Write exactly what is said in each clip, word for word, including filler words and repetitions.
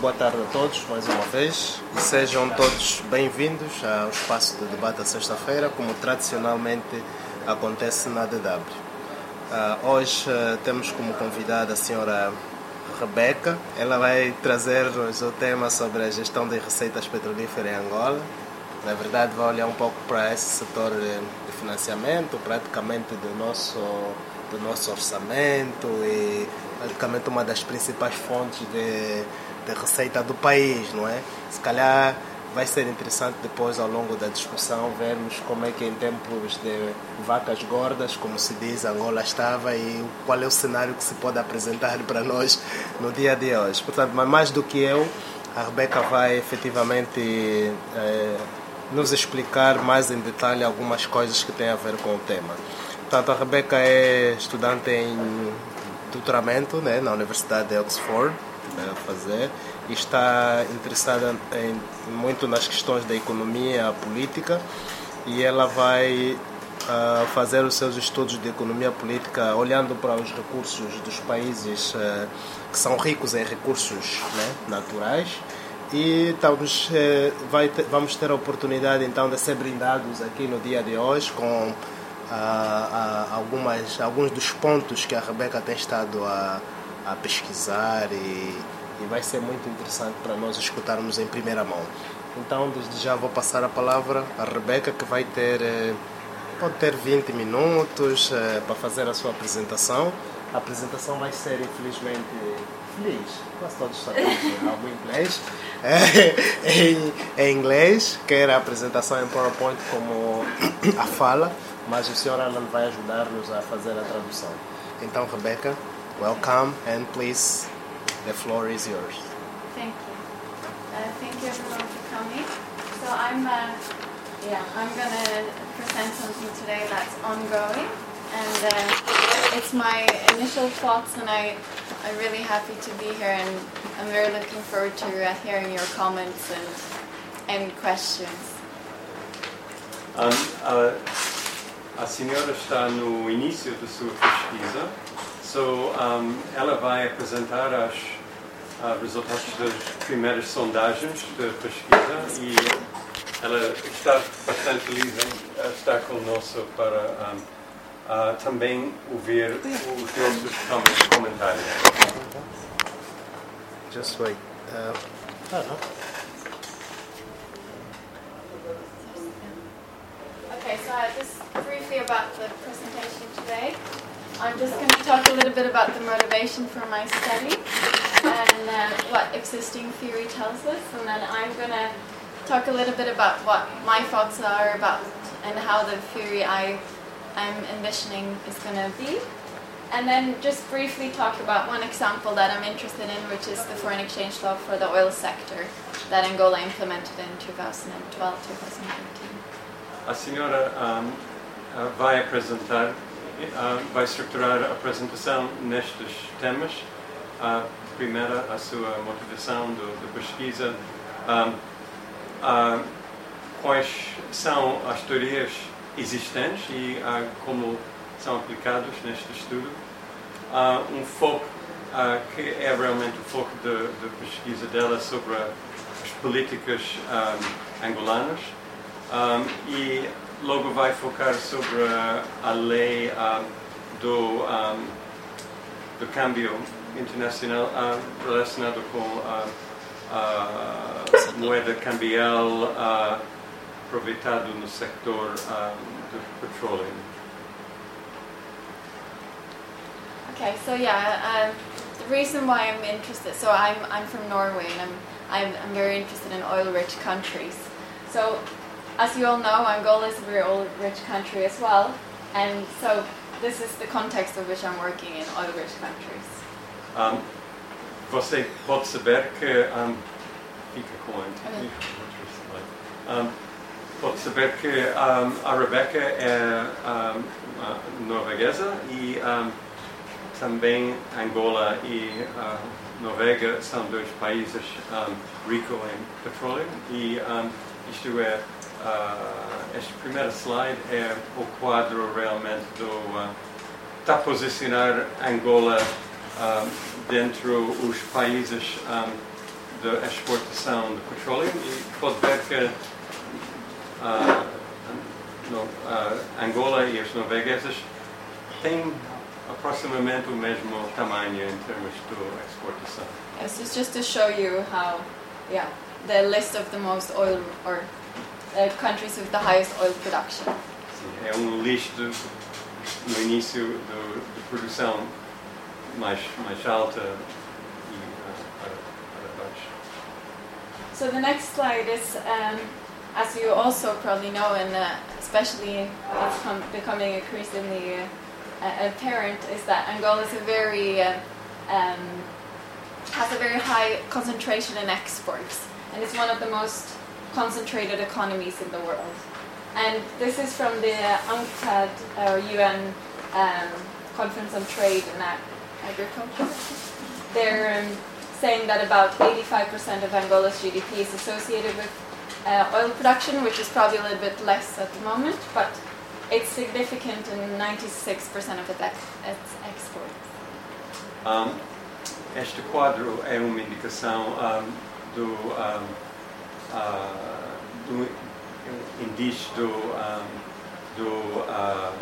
Boa tarde a todos, mais uma vez, e sejam todos bem-vindos ao espaço de debate da sexta-feira, como tradicionalmente acontece na D W. Uh, hoje uh, temos como convidada a senhora Rebeca. Ela vai trazer-nos o tema sobre a gestão de receitas petrolíferas em Angola. Na verdade, vai olhar um pouco para esse setor de financiamento, praticamente do nosso, do nosso orçamento e praticamente uma das principais fontes de de receita do país, não é? Se calhar vai ser interessante depois, ao longo da discussão, vermos como é que em tempos de vacas gordas, como se diz, Angola estava e qual é o cenário que se pode apresentar para nós no dia de hoje. Portanto, mas mais do que eu, a Rebeca vai efetivamente eh, nos explicar mais em detalhe algumas coisas que têm a ver com o tema. Portanto, a Rebeca é estudante em doutoramento, né, na Universidade de Oxford, a fazer, e está interessada em, muito nas questões da economia política, e ela vai uh, fazer os seus estudos de economia política olhando para os recursos dos países uh, que são ricos em recursos, né, naturais, e talvez uh, vai ter, vamos ter a oportunidade então de ser brindados aqui no dia de hoje com uh, uh, algumas, alguns dos pontos que a Rebeca tem estado a a pesquisar e, e vai ser muito interessante para nós escutarmos em primeira mão. Então, desde já vou passar a palavra à Rebeca, que vai ter, pode ter vinte minutos para fazer a sua apresentação. A apresentação vai ser, infelizmente, feliz, quase todos sabemos algo em inglês, é, em, em inglês, quer a apresentação em PowerPoint como a fala, mas o senhor Alan vai ajudar-nos a fazer a tradução. Então, Rebeca, welcome, and please, the floor is yours. Thank you. Uh, thank you everyone for coming. So I'm, uh, yeah, I'm going to present something today that's ongoing, and uh, it's my initial thoughts, and I, I'm really happy to be here, and I'm very looking forward to uh, hearing your comments and, and questions. Um, uh, a senhora está no início da sua pesquisa. So, um, ela vai apresentar os uh, resultados das primeiras sondagens de pesquisa e ela está bastante feliz em uh, estar conosco para um, uh, também ouvir os nossos comentários. Just wait. Uh, uh-huh. Okay, so uh, just briefly about the presentation today. I'm just going to talk a little bit about the motivation for my study and uh, what existing theory tells us, and then I'm going to talk a little bit about what my thoughts are about and how the theory I, I'm envisioning is going to be, and then just briefly talk about one example that I'm interested in, which is the foreign exchange law for the oil sector that Angola implemented in two thousand twelve to twenty thirteen. A senhora um, uh, vai apresentar Uh, vai estruturar a apresentação nestes temas. Uh, primeiro, a sua motivação da pesquisa, uh, uh, quais são as teorias existentes e uh, como são aplicadas neste estudo. Uh, um foco uh, que é realmente o foco da pesquisa dela sobre as políticas um, angolanas, um, e logo vai focar sobre a, a lei uh, do, um, do câmbio internacional uh, relacionado com a, a moeda cambial uh, aproveitado no sector um, do petróleo. Okay, so yeah, uh, the reason why I'm interested, so I'm I'm from Norway, and I'm I'm, I'm very interested in oil-rich countries. So, as you all know, Angola is a very oil-rich country as well, and so this is the context of which I'm working in oil-rich countries. Um, você pode saber que um, fica com um, pode saber que um, a Rebeca é um, norueguesa e um, também Angola e uh, Noruega são dois países um, ricos em petróleo e um, isto é, uh, este primeiro slide é o quadro realmente do uh, está a posicionar Angola um, dentro dos países um, da exportação de petróleo e pode ver que uh, no, uh, Angola e as norueguesas têm aproximadamente o mesmo tamanho em termos de exportação. This is just to show you how, yeah, the list of the most oil or uh, countries with the highest oil production. Sim, é um listo no início do, de produção mais mais alta e uh, para, para baixo. So the next slide is, um, as you also probably know, and uh, especially it's com- becoming increasingly uh, apparent, is that Angola is a very uh, um, has a very high concentration in exports, and it's one of the most concentrated economies in the world. And this is from the UNCTAD, or U N um, Conference on Trade and Ag- Agriculture. They're um, saying that about eighty-five percent of Angola's G D P is associated with uh, oil production, which is probably a little bit less at the moment, but it's significant in ninety-six percent of its, ex- its exports. Um, este quadro é uma indicação um, do, um, uh, do indício do, um, do uh,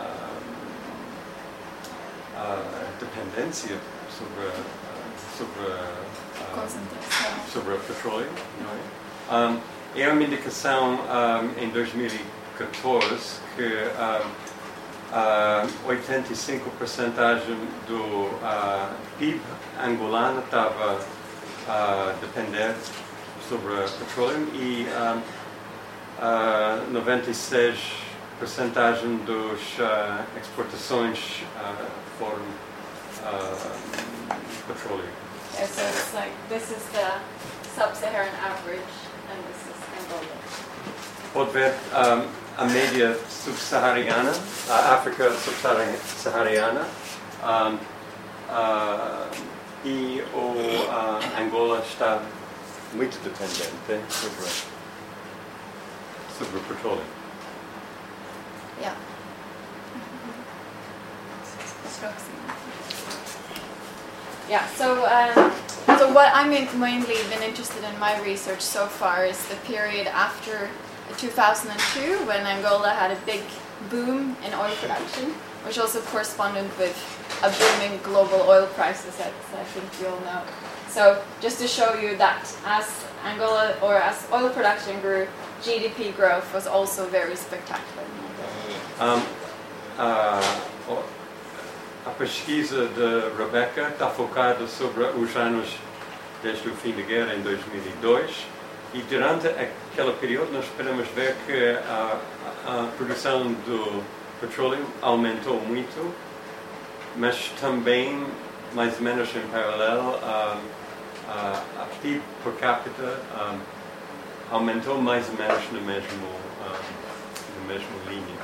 uh, dependência sobre, uh, sobre, uh, sobre o petróleo. Não é? Um, é uma indicação um, em dois mil e catorze que um, uh, oitenta e cinco por cento do uh, P I B angolano estava a uh, depender sobre o petróleo e um, uh, noventa e seis por cento dos uh, exportações uh, foram uh, petróleo. Yeah, so it's like this is the sub-Saharan average, and this is Angola. Pode ver um, a média subsaariana, a África subsaariana, um, uh, e o uh, Angola está muito dependente sobre, sobre o petróleo. Yeah. Yeah, so um, so what I'm in- mainly been interested in my research so far is the period after two thousand two, when Angola had a big boom in oil production, which also corresponded with a booming global oil prices, as I think you all know. So just to show you that as Angola, or as oil production grew, G D P growth was also very spectacular. Um, uh, a pesquisa de Rebecca está focada sobre os anos desde o fim da guerra em dois mil e dois e durante aquele período nós podemos ver que a, a produção do petróleo aumentou muito, mas também mais ou menos em paralelo a, a, a P I B per capita um, aumentou mais ou menos no mesmo, um, no mesmo linha.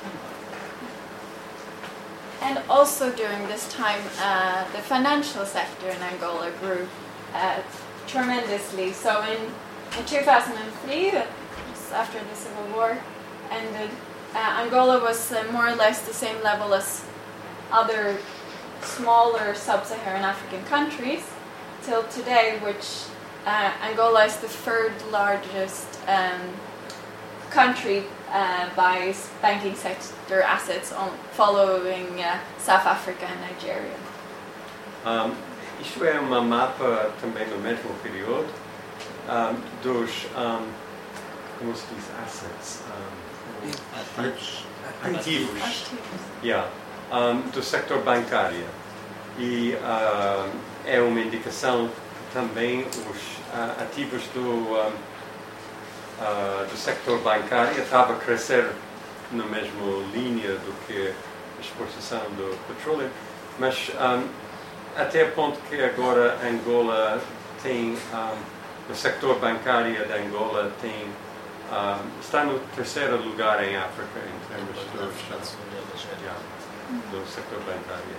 And also during this time, uh, the financial sector in Angola grew uh, tremendously. So in, in two thousand three, just after the Civil War ended, uh, Angola was uh, more or less the same level as other smaller sub-Saharan African countries till today, which uh, Angola is the third largest um, country uh, by banking sector assets, on, following uh, South Africa and Nigeria. Um, isto é uma mapa também no mesmo período um, dos, um, como se diz, assets, um, Ativos. ativos, Ativos. yeah, um, do sector bancário. E uh, é uma indicação que também os uh, ativos do um, Uh, do sector bancário estava a crescer na mesma linha do que a exportação do petróleo, mas um, até o ponto que agora Angola tem, um, o sector bancário de Angola tem, um, está no terceiro lugar em África em termos do, yeah, do sector bancário.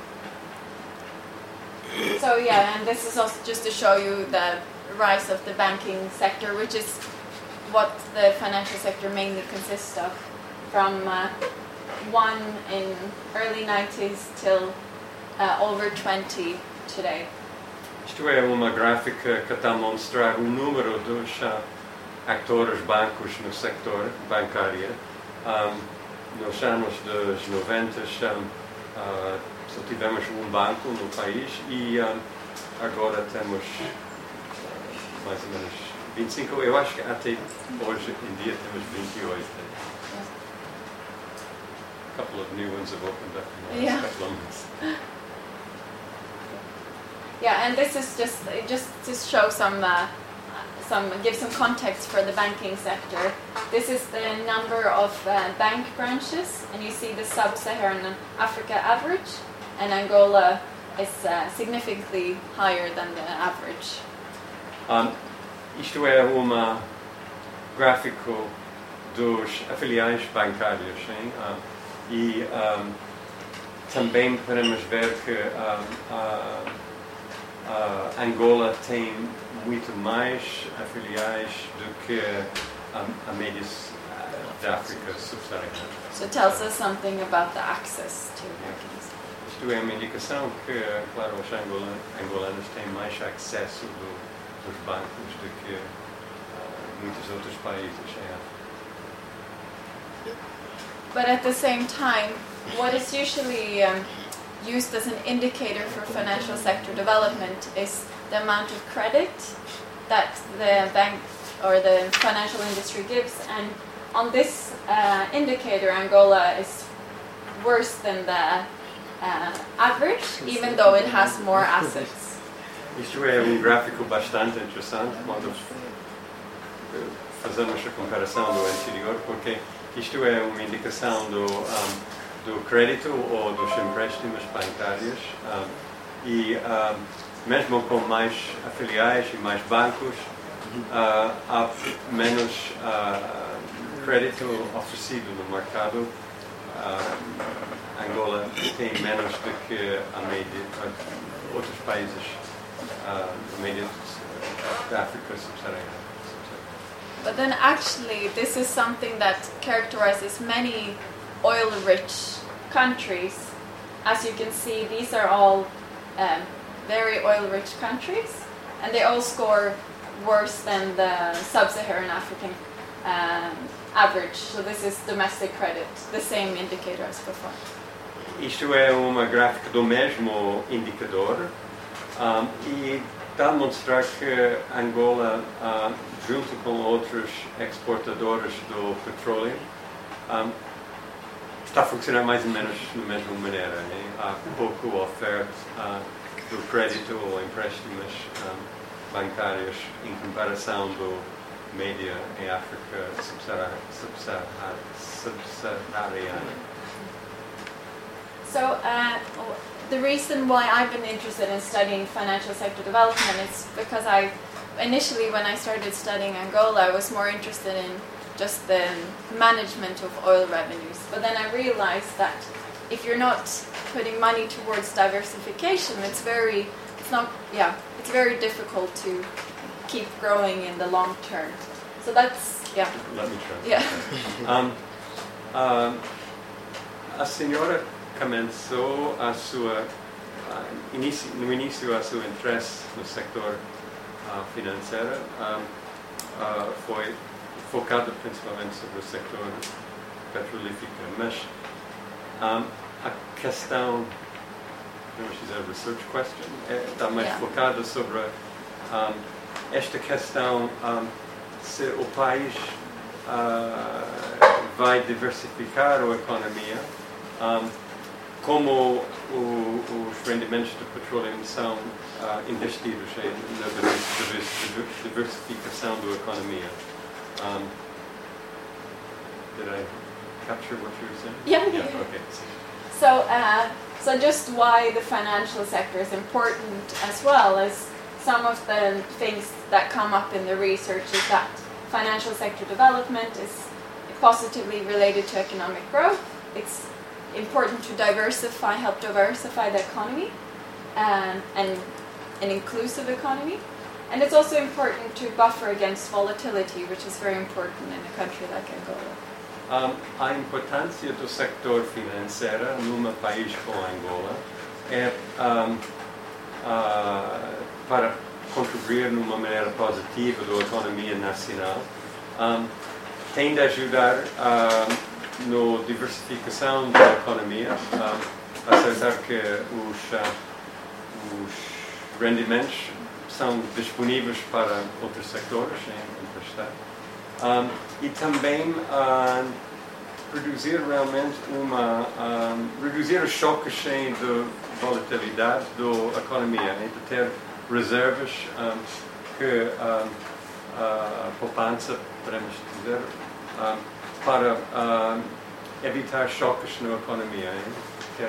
So yeah, and this is also just to show you the rise of the banking sector, which is what the financial sector mainly consists of, from uh, one in early nineties till uh, over twenty today. Isto é uma gráfica que está a mostrar o número dos uh, atores bancos no sector bancário. Um, nos anos dos noventa um, uh, só tivemos um banco no país e um, agora temos uh, mais ou menos vinte e cinco. Eu acho que até hoje em dia temos vinte e oito. A couple of new ones have opened up in the last Yeah. couple of months. Yeah, and this is just just to show some uh, some give some context for the banking sector. This is the number of uh, bank branches, and you see the sub-Saharan Africa average, and Angola is uh, significantly higher than the average. Um, isto é uma gráfico dos afiliados bancários, sim? Uh, e um, também podemos ver que um, uh, uh, Angola tem muito mais afiliados do que um, a média da África subsaariana. So it tells us something about the access to banking. Isto é uma indicação que, claro, os angola, angolanos têm mais acesso do, dos bancos do que uh, muitos outros países em África. But at the same time, what is usually um, used as an indicator for financial sector development is the amount of credit that the bank or the financial industry gives. And on this uh, indicator, Angola is worse than the uh, average, even though it has more assets. Isto é um gráfico bastante interessante quando fazemos a comparação do anterior, porque isto é uma indicação do, um, do crédito ou dos empréstimos bancários um, e um, mesmo com mais afiliados e mais bancos uh, há menos uh, crédito oferecido no mercado. Uh, Angola tem menos do que a média uh, outros países uh, a média da África subsaariana. But then actually this is something that characterizes many oil-rich countries. As you can see, these are all um, very oil-rich countries, and they all score worse than the sub-Saharan African um, average. So this is domestic credit, the same indicator as before. Isto é uma gráfica do mesmo indicador um, e está a mostrar que Angola, uh, junto com outros exportadores do petróleo, um, está a funcionar mais ou menos da mesma maneira. Né? Há pouco oferta uh, do crédito ou empréstimos um, bancários em comparação do média em África subsaariana. So uh, the reason why I've been interested in studying financial sector development is because I, initially when I started studying Angola, I was more interested in just the management of oil revenues. But then I realized that if you're not putting money towards diversification, it's very, it's not, yeah, it's very difficult to keep growing in the long term. So that's, yeah. Let me try. Yeah. um, um, a senhora começou a sua, uh, inicio, no início a seu interesse no sector uh, financeiro um, uh, foi focado principalmente sobre o sector petrolífero, mas um, a questão, vamos dizer, research question, é, está mais Yeah. focada sobre um, esta questão um, se o país uh, vai diversificar a economia, um, como o, os rendimentos do petróleo são uh, investidos na diversificação da economia. Um, did I capture what you were saying? Yeah, Yeah. yeah. Okay. So, uh, so just why the financial sector is important as well as some of the things that come up in the research is that financial sector development is positively related to economic growth. It's important to diversify, help diversify the economy um, and an inclusive economy. And it's also important to buffer against volatility, which is very important in a country like Angola. Um, a importância do sector financeiro num país como Angola é um, uh, para contribuir de uma maneira positiva da economia nacional, um, tem de ajudar uh, na diversificação da economia, uh, acertar que os, uh, os rendimentos são disponíveis para outros setores em emprestar. Um, e também uh, produzir realmente uma um, reduzir os choques de volatilidade da economia, e de ter reservas um, que um, a poupança, podemos dizer, um, para um, evitar choques na economia. Hein?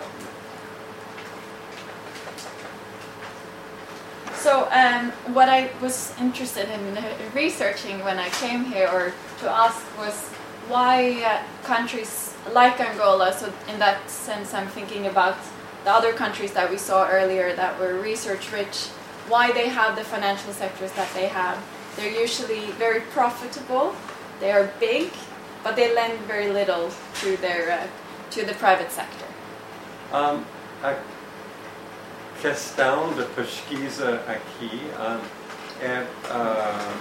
So um, what I was interested in researching when I came here, or to ask, was why uh, countries like Angola, so in that sense I'm thinking about the other countries that we saw earlier that were research rich, why they have the financial sectors that they have. They're usually very profitable, they are big, but they lend very little to their uh, to the private sector. Um, I questão da pesquisa aqui uh, é uh,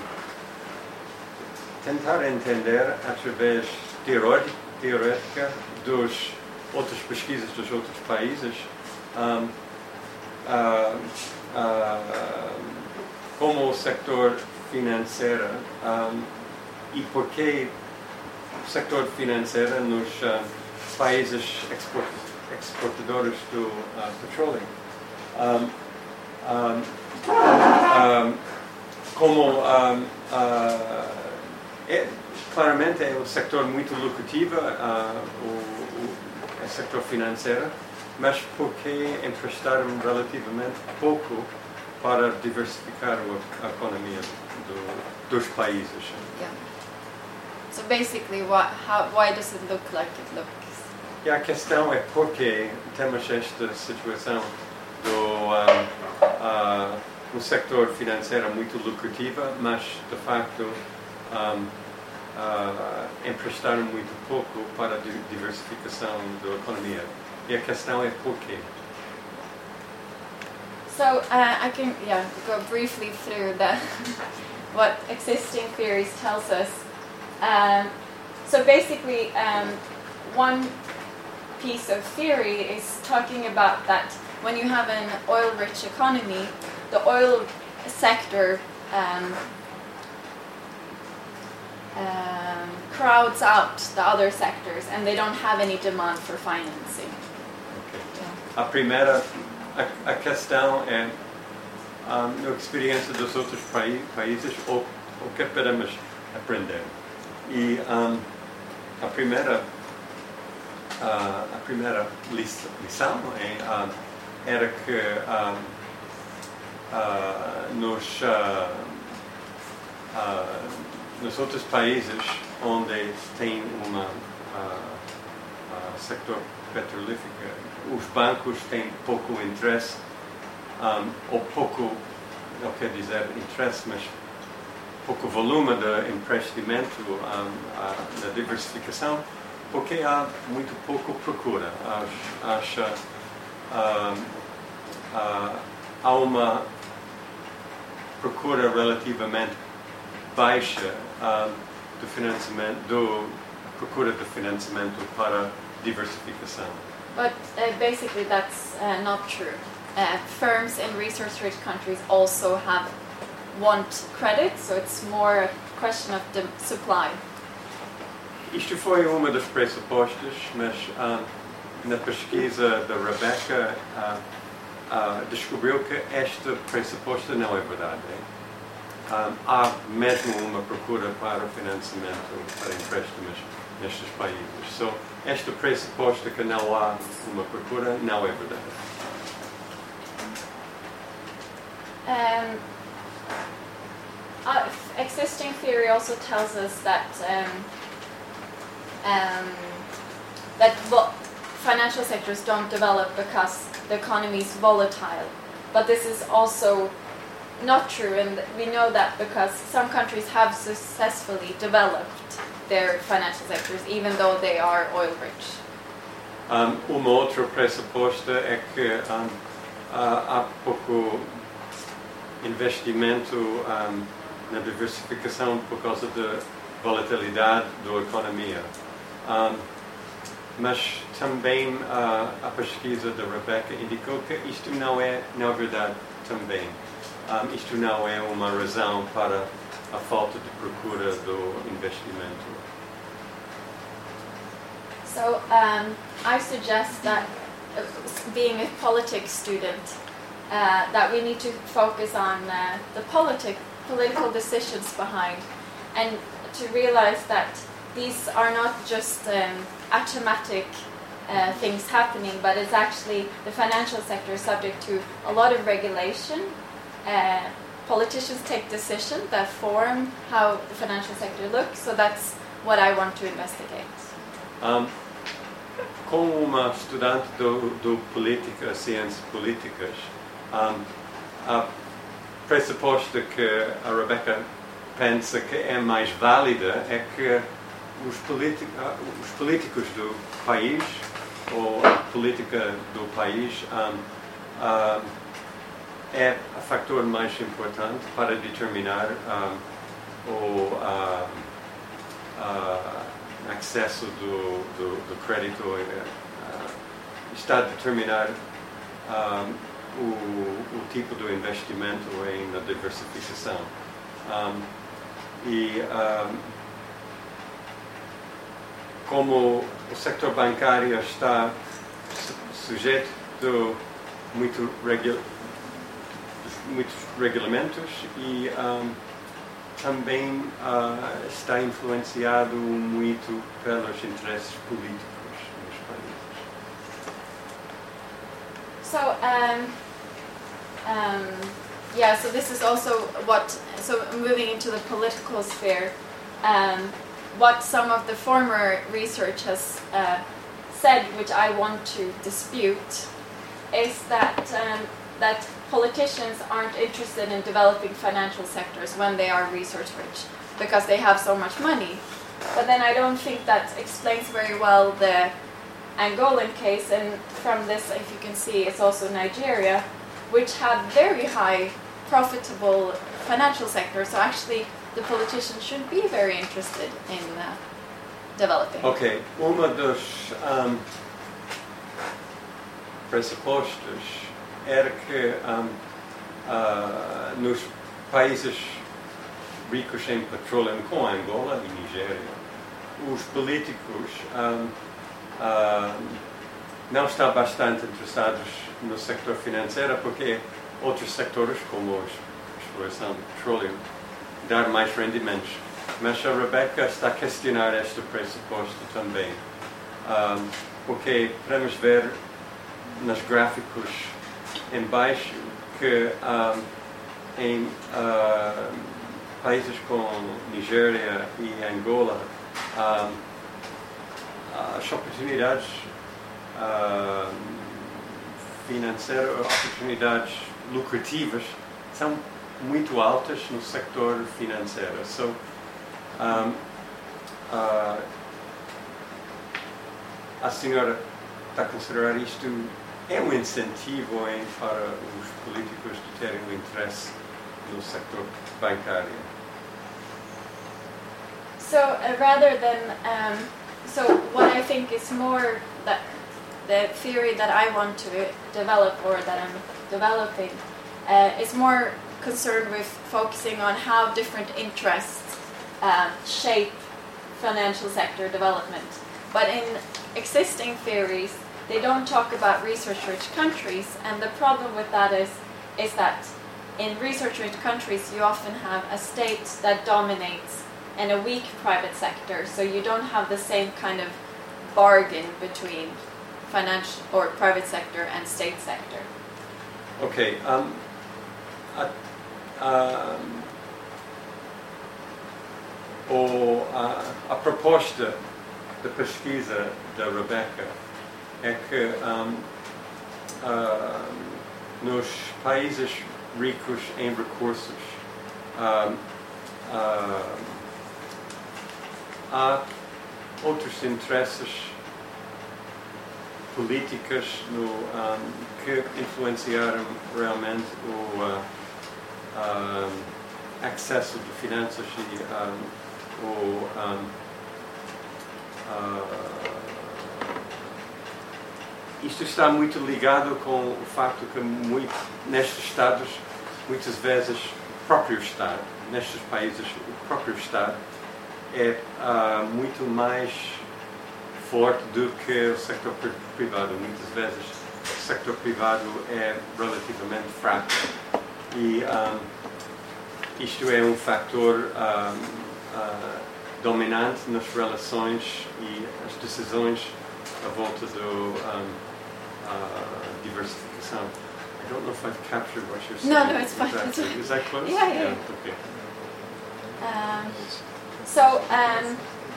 tentar entender através teórica dos outras pesquisas dos outros países um, uh, uh, como o sector financeiro um, e porquê o sector financeiro nos uh, países export, exportadores do uh, petróleo. Um, um, um, como um, uh, é, claramente é um setor muito lucrativo, uh, o, o, o setor financeiro, mas porque emprestaram relativamente pouco para diversificar a economia do, dos países. Yeah. So basically, what, how, why does it look like it looks? E a questão é porque temos esta situação do um, uh, um sector financeiro muito lucrativo, mas de facto um, uh, emprestaram muito pouco para a diversificação da economia. E a questão é porquê. So uh, I can yeah go briefly through the what existing theories tells us. Um, so basically, um, one piece of theory is talking about that when you have an oil-rich economy, the oil sector um, um, crowds out the other sectors, and they don't have any demand for financing. Okay. Yeah. A primeira a, a questão é um, na experiência dos outros paí países o, o que podemos aprender. E um, a primeira uh, a primeira lição é um, era que um, uh, nos, uh, uh, nos outros países onde tem um uh, uh, sector petrolífero, os bancos têm pouco interesse, um, ou pouco, não quer dizer interesse, mas pouco volume de investimento um, uh, na diversificação, porque há muito pouco procura. Acho, Uh, uh, há uma procura relativamente baixa uh, do financiamento, do procura de financiamento para diversificação. But uh, basically that's uh, not true. Uh, firms in resource-rich countries also have want credit, so it's more a question of the supply. Isto foi uma das pressupostos, mas uh, na pesquisa da Rebecca uh, uh, descobriu que esta pressuposta não é verdade. Um, há mesmo uma procura para financiamento para empréstimos nestes países. So, esta pressuposta que não há uma procura não é verdade. Um, uh, existing theory also tells us that um, um, that vo- financial sectors don't develop because the economy is volatile. But this is also not true, and we know that because some countries have successfully developed their financial sectors, even though they are oil rich. Um, uma outra pressuposta é que um, uh, há pouco investimento um, na diversificação por causa da volatilidade da economia. Um, mas também uh, a pesquisa da Rebecca indicou que isto não é, na verdade, também. Um, isto não é uma razão para a falta de procura do investimento. So um, I suggest that, uh, being a politics student, uh, that we need to focus on uh, the politic, political decisions behind, and to realize that these are not just um, automatic uh, things happening, but it's actually the financial sector is subject to a lot of regulation. Uh, politicians take decisions that form how the financial sector looks, so that's what I want to investigate. Um, como uma estudante do, do política, ciências políticas, um, a pressuposto que a Rebecca pensa que é mais válida é que os, política, os políticos do país, ou a política do país, um, uh, é o fator mais importante para determinar um, o uh, uh, acesso do, do, do crédito, uh, está a determinar um, o, o tipo de investimento em na diversificação. Um, e um, como o sector bancário está su sujeito a muito regu muitos regulamentos e um, também uh, está influenciado muito pelos interesses políticos nos países. So, um, um, yeah, so this is also what, so moving into the political sphere, um, what some of the former research has uh, said, which I want to dispute, is that um, that politicians aren't interested in developing financial sectors when they are resource rich, because they have so much money. But then I don't think that explains very well the Angolan case, and from this, if you can see, it's also Nigeria, which had very high profitable financial sector. So actually, the politicians should be very interested in uh, developing. Ok, uma dos um, pressupostos era que um, uh, nos países ricos em petróleo, como Angola e Nigéria, os políticos um, uh, não estão bastante interessados no sector financeiro, porque outros sectores, como a exploração de petróleo, dar mais rendimentos. Mas a Rebecca está a questionar este pressuposto também, um, porque podemos ver nos gráficos em baixo que um, em uh, países como Nigéria e Angola um, as oportunidades uh, financeiras, oportunidades lucrativas são muito altas no sector financeiro. So, um, uh, a senhora está a considerar isto é um incentivo em, para os políticos de terem um interesse no sector bancário. So uh, rather than, um, so what I think is more that the theory that I want to develop, or that I'm developing, uh, is more concerned with focusing on how different interests uh, shape financial sector development. But in existing theories, they don't talk about research-rich countries, and the problem with that is, is that in research-rich countries you often have a state that dominates and a weak private sector, so you don't have the same kind of bargain between financial or private sector and state sector. Ok, um, a, um, o, a, a proposta da pesquisa da Rebecca é que um, uh, nos países ricos em recursos um, uh, há outros interesses políticos no, um, que influenciaram realmente o, uh, um, acesso de finanças e um, o um, uh, isto está muito ligado com o facto que muito, nestes Estados, muitas vezes o próprio Estado, nestes países, o próprio Estado é uh, muito mais forte do que o sector privado. Muitas vezes o sector privado é relativamente fraco e um, isto é um fator um, uh, dominante nas relações e as decisões à volta do um, uh, diversificação. I don't know if I've captured what you're saying. No, no, it's fine. Exactly. Is that close? Yeah, yeah. yeah. Okay. Um, so um,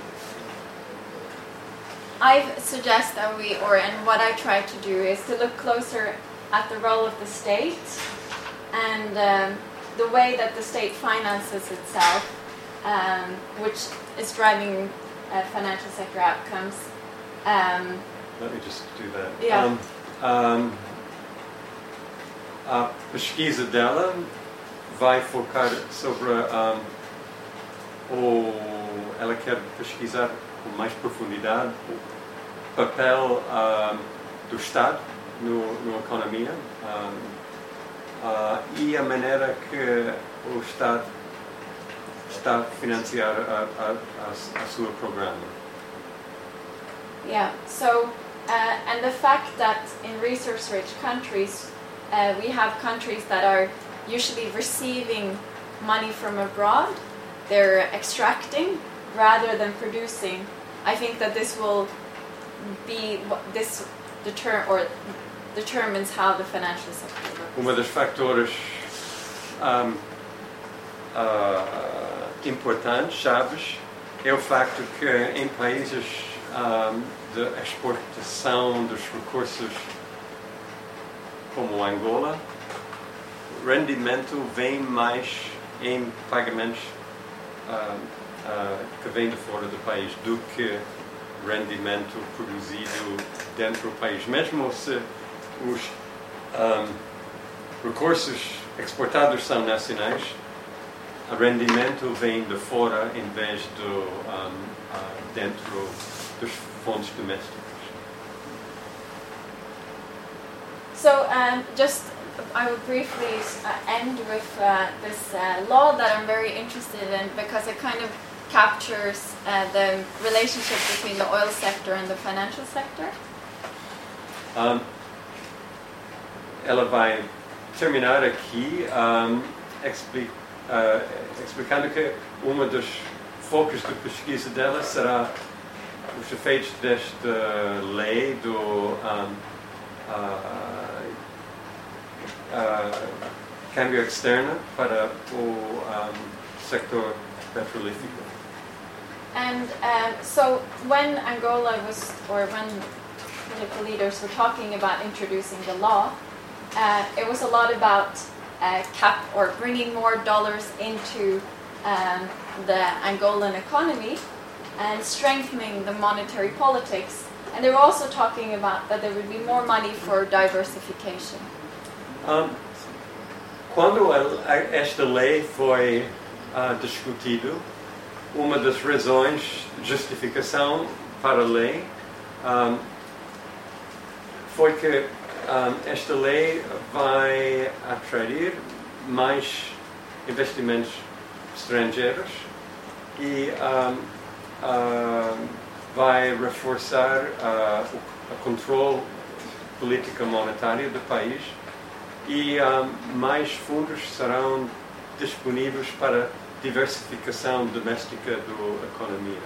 I suggest that we, or and what I try to do is to look closer at the role of the state and um, the way that the state finances itself, um, which is driving uh, financial sector outcomes. Um, Let me just do that. Yeah. Um, um, a pesquisa dela vai focar sobre um, o ela quer pesquisar com mais profundidade o papel um, do Estado no, na economia um, uh, e a maneira que o Estado está a financiar a, a, a, a sua programa. Yeah, so, uh, and the fact that in resource-rich countries, uh, we have countries that are usually receiving money from abroad, they're extracting rather than producing. I think that this will be, this deter, or determines how the financial sector works. Uma das fatores um, uh, importantes, chaves, é o facto que em países um, de exportação dos recursos como Angola, o rendimento vem mais em pagamentos uh, uh, que vêm de fora do país do que rendimento produzido dentro do país. Mesmo se os um, recursos exportados são nacionais, o rendimento vem de fora em vez de um, uh, dentro dos fontes domésticos. So um, just, I will briefly uh, end with uh, this uh, law that I'm very interested in because it kind of captures uh, the relationship between the oil sector and the financial sector. Um, ela vai terminar aqui um, expli uh, explicando que uma dos focos de pesquisa dela será os efeitos desta lei do um, uh, uh, câmbio externo para o um, sector petrolífero. And um, so when Angola was, or when political leaders were talking about introducing the law, uh, it was a lot about uh, cap or bringing more dollars into um, the Angolan economy and strengthening the monetary politics. And they were also talking about that there would be more money for diversification. Um, quando esta lei foi uh, discutido, uma das razões de justificação para a lei um, foi que um, esta lei vai atrair mais investimentos estrangeiros e um, uh, vai reforçar uh, o, o controle política monetária do país e um, mais fundos serão disponíveis para diversificação doméstica da economia.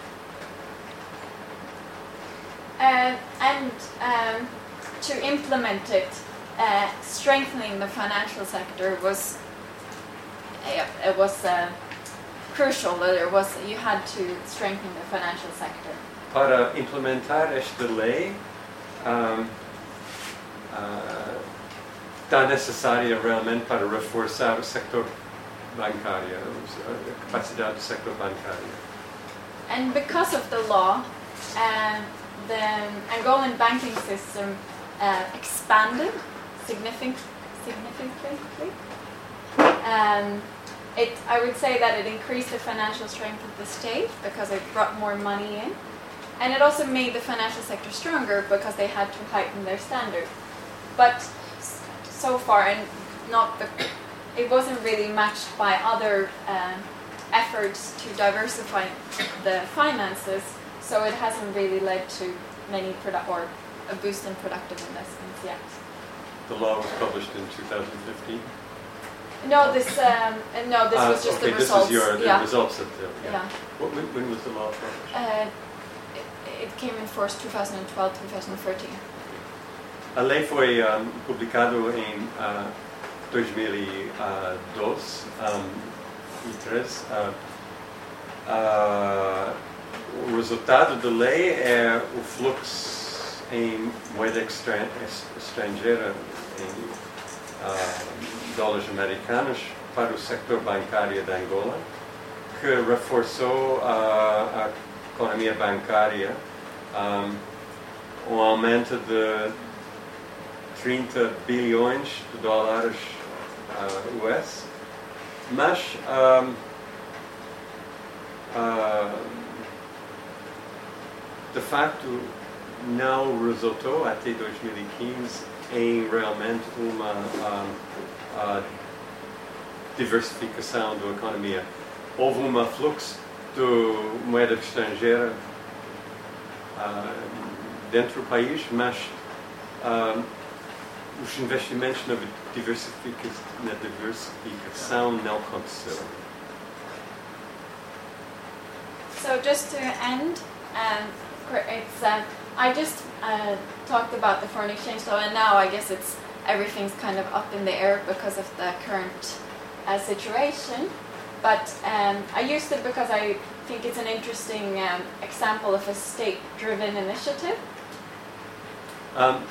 Uh, and um, to implement it, uh, strengthening the financial sector was uh, it was uh, crucial. There was you had to strengthen the financial sector. Para implementar esta lei, um, uh, está necessária realmente para reforçar o sector bancário, a capacidade do sector bancário. And because of the law, uh, the Angolan banking system uh, expanded significant, significantly. Um, it, I would say that it increased the financial strength of the state because it brought more money in. And it also made the financial sector stronger because they had to heighten their standard. But so far, and not the, it wasn't really matched by other um, efforts to diversify the finances, so it hasn't really led to many produ- or a boost in productive investments yet. The law was published in two thousand fifteen? No, this um, no, this uh, was just okay, the results. This is your the yeah. results of the. Yeah. yeah. What, when, when was the law published? Uh, it, it came in force twenty twelve, twenty thirteen. A lei foi um, publicado em uh, dois mil e dois um, e três. Uh, uh, o resultado da lei é o fluxo em moeda estran estrangeira, em uh, dólares americanos, para o sector bancário de Angola, que reforçou uh, a economia bancária, um, um aumento de trinta bilhões de dólares uh, U S, mas um, uh, de facto não resultou até dois mil e quinze em realmente uma um, uh, diversificação da economia. Houve um fluxo de moeda estrangeira uh, dentro do país, mas uh, os investimentos na diversificação, na diversificação não aconteceram. So just to end, um, it's uh, I just uh, talked about the foreign exchange law, and now I guess it's everything's kind of up in the air because of the current uh, situation. But um, I used it because I think it's an interesting um, example of a state-driven initiative. Um,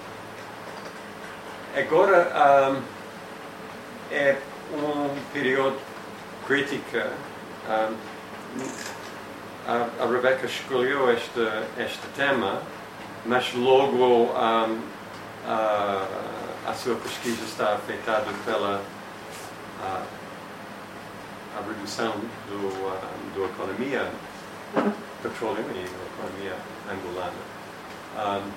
Agora um, é um período crítico. Um, a, a Rebecca escolheu este, este tema, mas logo um, a, a sua pesquisa está afetada pela a, a redução do, uh, da economia petróleo e da economia angolana. Um,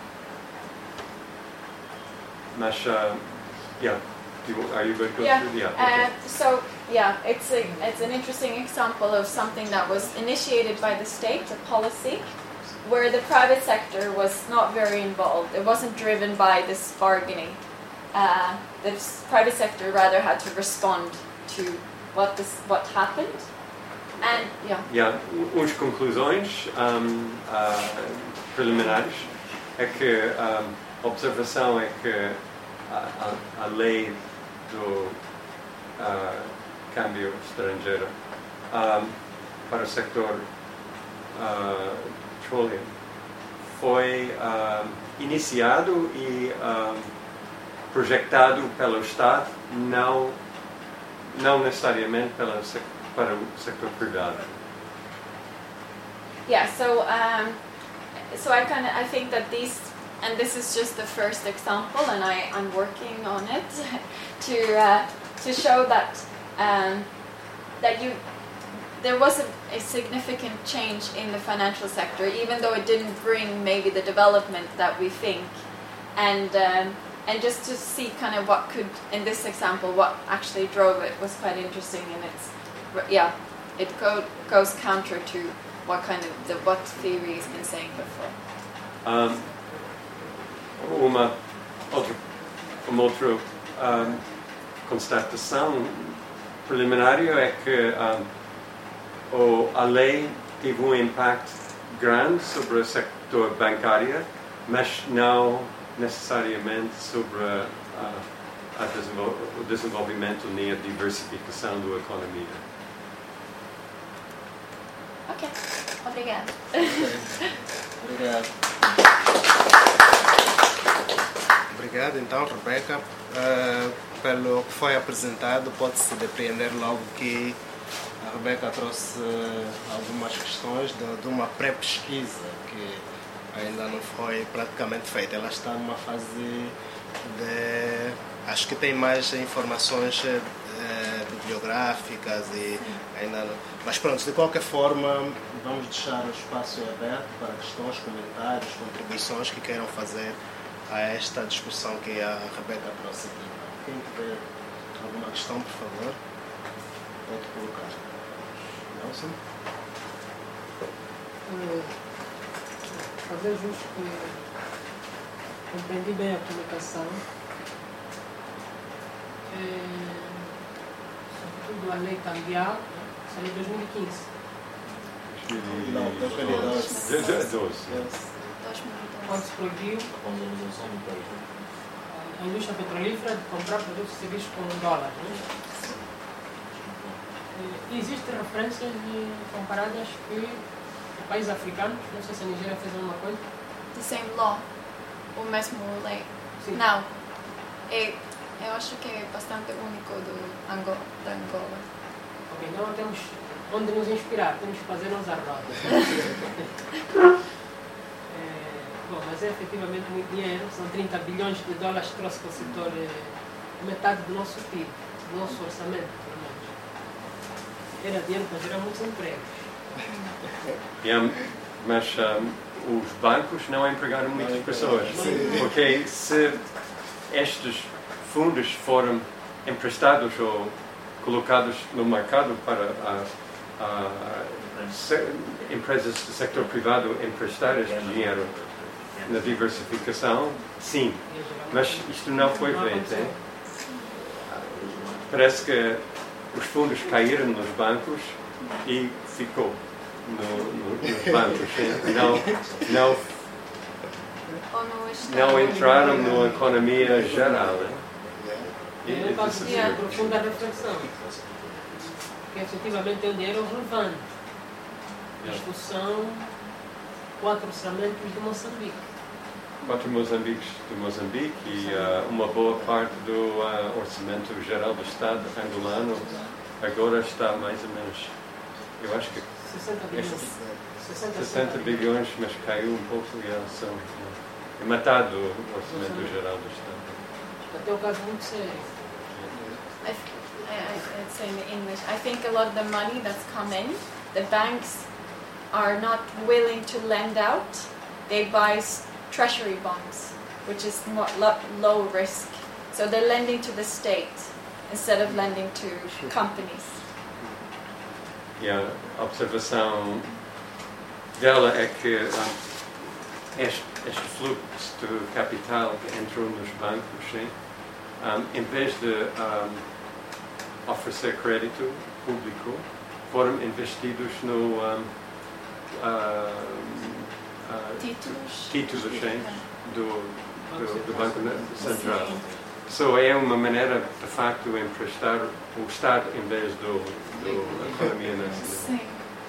Mas, uh, yeah, do you, are you going to go yeah. through? Yeah. Uh, Okay. so, yeah, it's a, it's an interesting example of something that was initiated by the state, a policy, where the private sector was not very involved. It wasn't driven by this bargaining. Uh, the private sector rather had to respond to what this what happened. And, yeah. Yeah, umas conclusões um, uh, preliminares é que um, a observação é que a, a, a lei do uh, câmbio estrangeiro um, para o sector uh, petróleo foi um, iniciado e um, projetado pelo Estado, não, não necessariamente pela, para o sector privado. Yeah, so um, so I kind of I think that these, and this is just the first example, and I I'm working on it to uh, to show that um, that you there was a, a significant change in the financial sector, even though it didn't bring maybe the development that we think, and um, and just to see kind of what could, in this example, what actually drove it was quite interesting, and it's yeah, it go, goes counter to what kind of the what theory has been saying before. Um, uma outra uma outra um, constatação preliminar é que um, o, a lei teve um impacto grande sobre o sector bancário, mas não necessariamente sobre a, a, a desenvol o desenvolvimento nem a diversificação da economia. Ok, obrigada. Obrigado. Obrigado, então, Rebecca. Uh, pelo que foi apresentado, pode-se depreender logo que a Rebecca trouxe uh, algumas questões de, de uma pré-pesquisa que ainda não foi praticamente feita. Ela está numa fase de... Acho que tem mais informações uh, eh, bibliográficas e ainda não. Mas pronto, de qualquer forma, vamos deixar o espaço aberto para questões, comentários, contribuições que queiram fazer a esta discussão que a Rebeca trouxe aqui. Quem tiver alguma questão, por favor, pode colocar. Nelson? Uh, talvez os que compreendi bem a comunicação, é, sobretudo a lei cambial, saiu em dois mil e quinze. Não, dois mil e doze. Quando se proibiu a indústria petrolífera de comprar produtos e serviços com dólares. Né? E existem referências de, comparadas que em países africanos, não sei se a Nigéria fez alguma coisa. The same law, o mesmo lei. Sim. Não, é, eu acho que é bastante único do Angola, da Angola. Ok, então temos onde nos inspirar, temos que fazer nos arroz. Bom, mas é efetivamente muito dinheiro, são trinta bilhões de dólares que trouxe para o setor, eh, metade do nosso P I B, do nosso orçamento, pelo menos. Era dinheiro para gerar muitos empregos. Yeah, mas um, os bancos não empregaram muitas pessoas, porque se estes fundos foram emprestados ou colocados no mercado para a, a, se, empresas do sector privado emprestar este dinheiro na diversificação, sim, mas isto não foi feito. Hein? Parece que os fundos caíram nos bancos e ficou no, no, nos bancos. Hein? Não, não, Ou no Estado. não entraram na economia geral. Hein? Eu faço Yeah. uma profunda reflexão, que efetivamente é um dinheiro relevante. Isto são quatro orçamentos de Moçambique. Quatro Moçambiques de Moçambique e uh, uma boa parte do uh, orçamento geral do Estado angolano agora está mais ou menos, eu acho que sessenta bilhões. sessenta, sessenta bilhões, mas caiu um pouco e uh, são uh, é metade do orçamento geral do Estado. Até o caso muito sério. I, th- I, I, I'd say in English, I think a lot of the money that's come in, the banks are not willing to lend out. They buy s- treasury bonds, which is more lo- low risk. So they're lending to the state instead of lending to companies. E a observação dela é que uh, este, este fluxo de capital que entrou nos bancos, sim, um, em vez de um, oferecer crédito público, foram investidos no um, uh, uh, Títulos. títulos sim, do, do, do Banco Central. So, é uma maneira, de facto, de emprestar o Estado em vez do, do economia nacional. Sim.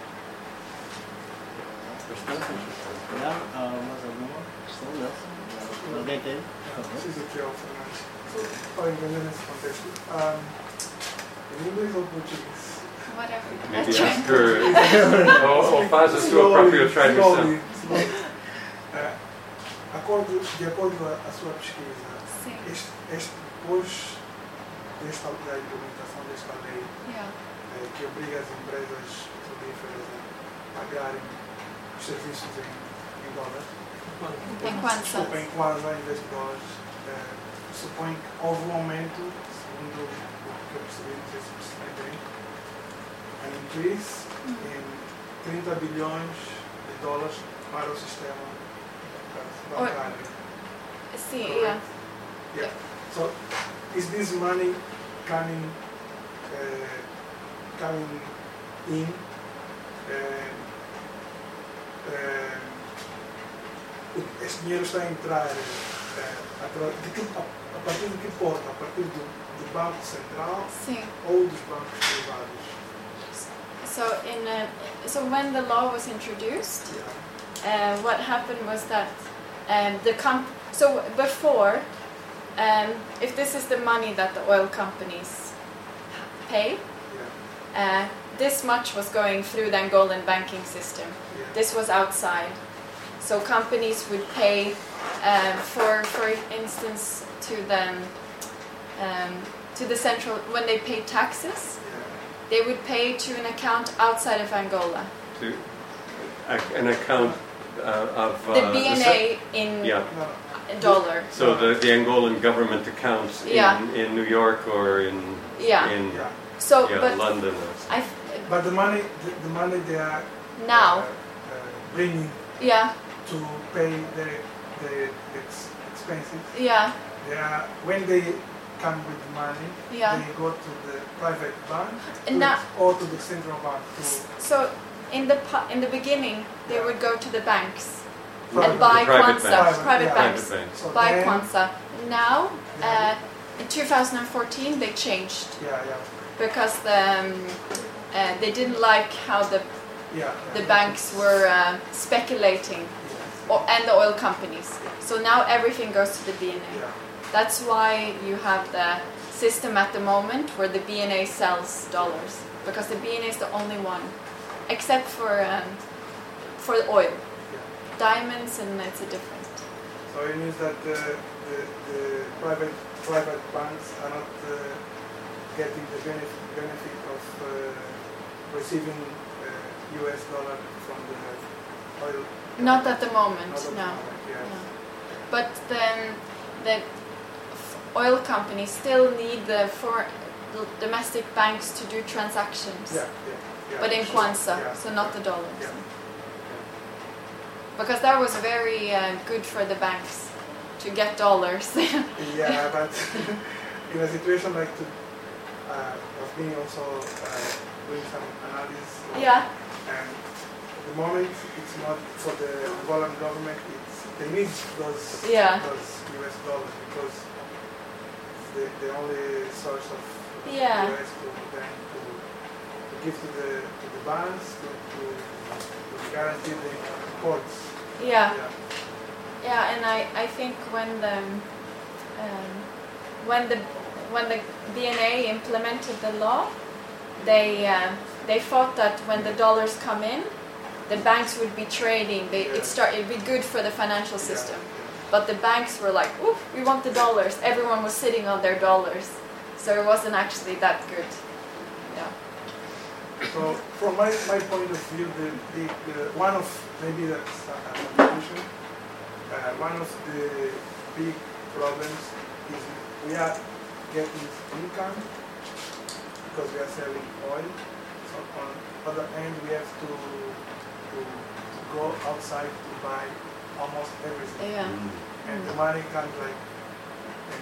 Bastante interessante. Já, ah, mais alguma questão, Nelson? Alguém tem? Por favor. Preciso que eu para entender nesse contexto. Um, em inglês ou português? Whatever. Maybe That's ask her, ou, ou faz a sua própria tradução. Slowly, slowly. Uh, acordo, de acordo com a sua pesquisa, Sim. este, este, depois desta da implementação desta lei, Yeah. eh, que obriga as empresas petrolíferas a pagarem os serviços em, em dólares, Em quanto? desculpa, em Kwanza em vez de dólares, eh, supõe que houve um aumento, segundo o que eu percebi, não sei se percebi bem, an increase em trinta bilhões de dólares para o sistema bancário. Sim, yeah. Yeah. So, is this money coming uh, coming in? Uh, uh, este dinheiro está a entrar uh, atra- de que, a, a partir de que porta? A partir do, do Banco Central Sim. ou dos bancos privados? So in uh, so when the law was introduced, Yeah. uh, what happened was that um, the comp- so before, um, if this is the money that the oil companies pay, Yeah. uh, this much was going through the Angolan banking system. Yeah. This was outside. So companies would pay, uh, for for instance, to the um, to the central, when they paid taxes, Yeah. they would pay to an account outside of Angola. To a- an account uh, of uh, The B N se- A in Yeah. No, no. dollar. So the, the Angolan government accounts in, Yeah. in New York or in Yeah. in Yeah. So, yeah, but London. Or I But the money, the, the money they are now, uh, uh, bringing yeah, to pay the the ex- expenses. yeah, They are, when they come with money, Yeah. they go to the private bank And to- now- or to the central bank. To so in the pu- in the beginning, they Yeah. would go to the banks Private- and buy The private Kwanza, banks. private Yeah. banks, Private banks. so buy then- Kwanza. Now, Yeah. uh, in two thousand fourteen, they changed Yeah, yeah, because the, um, uh, they didn't like how the yeah. the yeah. banks were uh, speculating, Yeah, or, and the oil companies. So now everything goes to the B N A. yeah. That's why you have the system at the moment where the B N A sells dollars, because the B N A is the only one, except for um, for the oil, yeah. diamonds, and it's a different. So it means that the, the, the private private banks are not uh, getting the benefit benefit of uh, receiving uh, U S dollar from the oil. Not at the moment, Not at the no. moment, yes. no. But then the f- oil companies still need the for the domestic banks to do transactions. Yeah, yeah, yeah. But in Sure. Kwanza, Yeah. so not the dollars. Yeah. Because that was very uh, good for the banks to get dollars. Yeah, but in a situation like to, uh, of being also uh, doing some analysis. Yeah, And at the moment, it's not for the Angolan government. It's they need those Yeah. those U S dollars because it's the, the only source of Yeah. U S to then to, to give to the to the banks to, to, to guarantee the imports. yeah, Yeah. yeah. And I, I think when the um, when the when the B N A implemented the law, they uh, they thought that when the dollars come in, the banks would be trading. They Yeah. it start it'd be good for the financial Yeah. system. But the banks were like, "Ooh, we want the dollars." Everyone was sitting on their dollars, so it wasn't actually that good. Yeah. So from my, my point of view, the, the, the one of maybe that's a contribution. Uh, one of the big problems is we are getting income because we are selling oil. So on the other end, we have to, to, to go outside to buy almost everything, Yeah. and the money comes like, and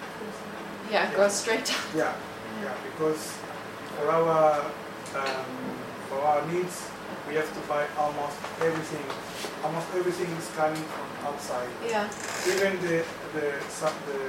Yeah. Go straight down. yeah, yeah, because for our um, for our needs, we have to buy almost everything. Almost everything is coming from outside. Yeah. Even the the some, the,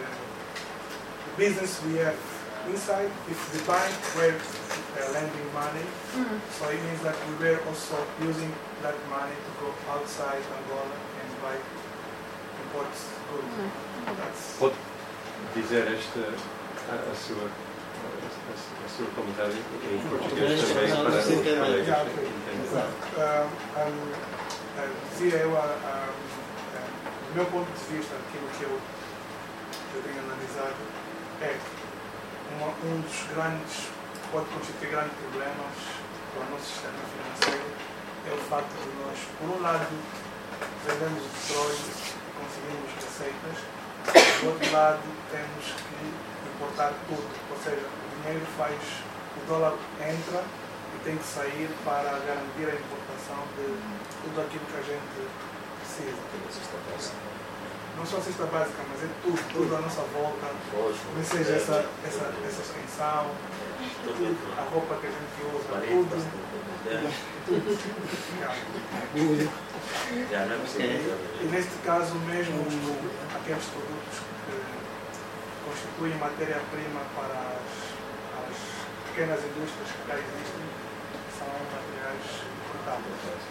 the business we have inside, if the bank were uh, lending money, Mm. so it means that we were also using that money to go outside Angola and buy import goods. Mm. That's Pode dizer esta a, a sua a, a sua comentário em português também para os colegas Yeah, okay. entenderem. Um, um, um, dizia eu, a, a, a, do meu ponto de vista, aquilo que eu, que eu tenho analisado é uma, um dos grandes, pode constituir grandes problemas para o nosso sistema financeiro, é o facto de nós, por um lado, vendemos o petróleo e conseguimos receitas, do outro lado, temos que importar tudo, ou seja, o dinheiro faz, o dólar entra e tem que sair para garantir a importação de tudo aquilo que a gente precisa. Não só a cesta básica, mas é tudo, tudo à nossa volta, nem seja essa, essa, essa extensão, tudo, a roupa que a gente usa, tudo. tudo. Yeah. E, e neste caso mesmo, aqueles produtos que constituem matéria-prima para as, as pequenas indústrias que cá existem, são materiais importados.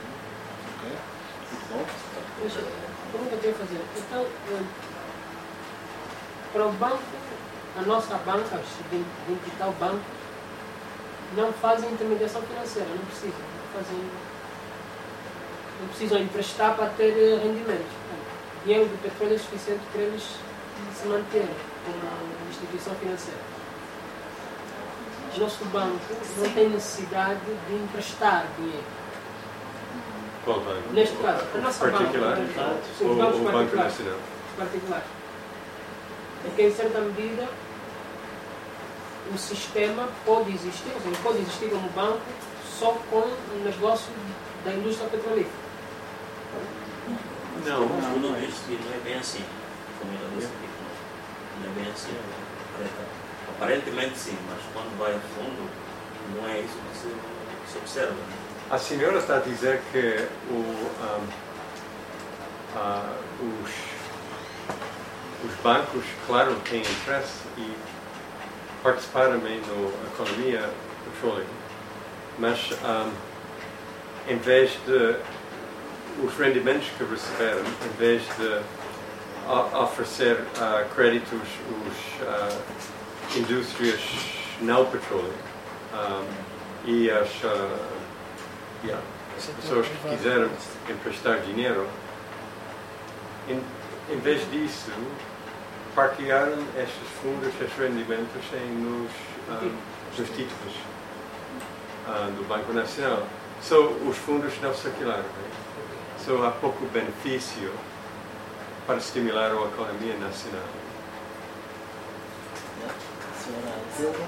Mas, como que eu tenho que fazer? Então, eh, para o banco, a nossa banca, os vinte e tal bancos, não fazem intermediação financeira, não precisam. Não, fazem, não precisam emprestar para ter eh, rendimentos. O dinheiro do petróleo é suficiente para eles se manterem como instituição financeira. nosso banco não tem necessidade de emprestar dinheiro. Qual banco? Neste caso, a nossa Particular? banca, os Ou bancos o Banco particulares, Nacional? os particulares. É que, em certa medida, o sistema pode existir, ou seja, pode existir como banco só com o negócio da indústria petrolífera. Não, Não, não é isso, não é bem assim. Como eu disse aqui, não é bem assim. Aparentemente sim, mas quando vai a fundo, não é isso que se, que se observa. a senhora está a dizer que o, um, uh, os, os bancos, claro, têm interesse e participar também na economia petróleo, mas um, em vez de os rendimentos que receberam, em vez de uh, oferecer uh, créditos às uh, indústrias não petróleo um, e as uh, yeah, as pessoas que quiseram emprestar dinheiro, em, em vez disso, partilharam estes fundos, estes rendimentos em nos, um, nos títulos uh, do Banco Nacional. So, os fundos não circularam. Né? So, há pouco benefício para estimular a economia nacional. Senhora Zilda?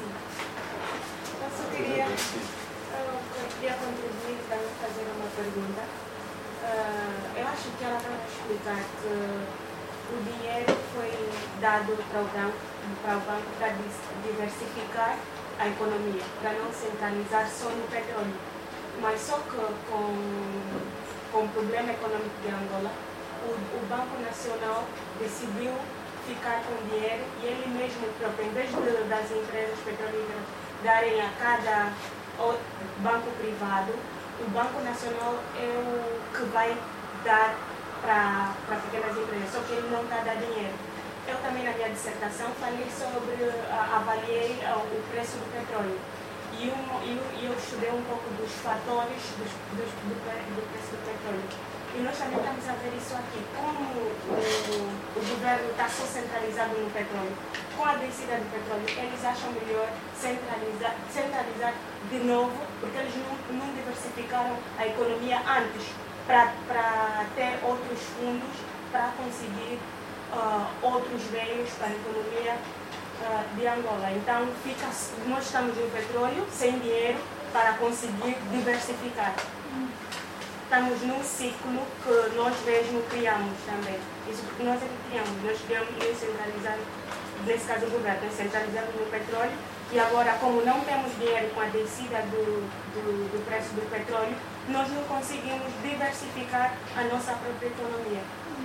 Eu só queria, eu queria contribuir e também fazer uma pergunta. Uh, eu acho que ela vai explicar que o dinheiro foi dado para o banco para, o banco para diversificar a economia, para não centralizar só no petróleo. Mas só que com, com o problema econômico de Angola, o, o Banco Nacional decidiu ficar com dinheiro e ele mesmo próprio, em vez de, das empresas petrolíferas darem a cada banco privado, o Banco Nacional é o que vai dar para pequenas empresas, só que ele não está a dar dinheiro. Eu também na minha dissertação falei sobre, avaliei o preço do petróleo e eu, eu, eu estudei um pouco dos fatores dos, dos, do, do preço do petróleo. E nós também estamos a ver isso aqui, como o, o governo está só centralizado no petróleo. Com a descida do petróleo, eles acham melhor centralizar, centralizar de novo, porque eles não, não diversificaram a economia antes, para ter outros fundos, para conseguir uh, outros meios para a economia uh, de Angola. Então, fica, nós estamos no petróleo, sem dinheiro, para conseguir diversificar. Estamos num ciclo que nós mesmos criamos também. Isso porque nós é que criamos. Nós criamos e centralizamos, nesse caso o governo, nós centralizamos no petróleo e agora, como não temos dinheiro com a descida do, do, do preço do petróleo, nós não conseguimos diversificar a nossa própria economia.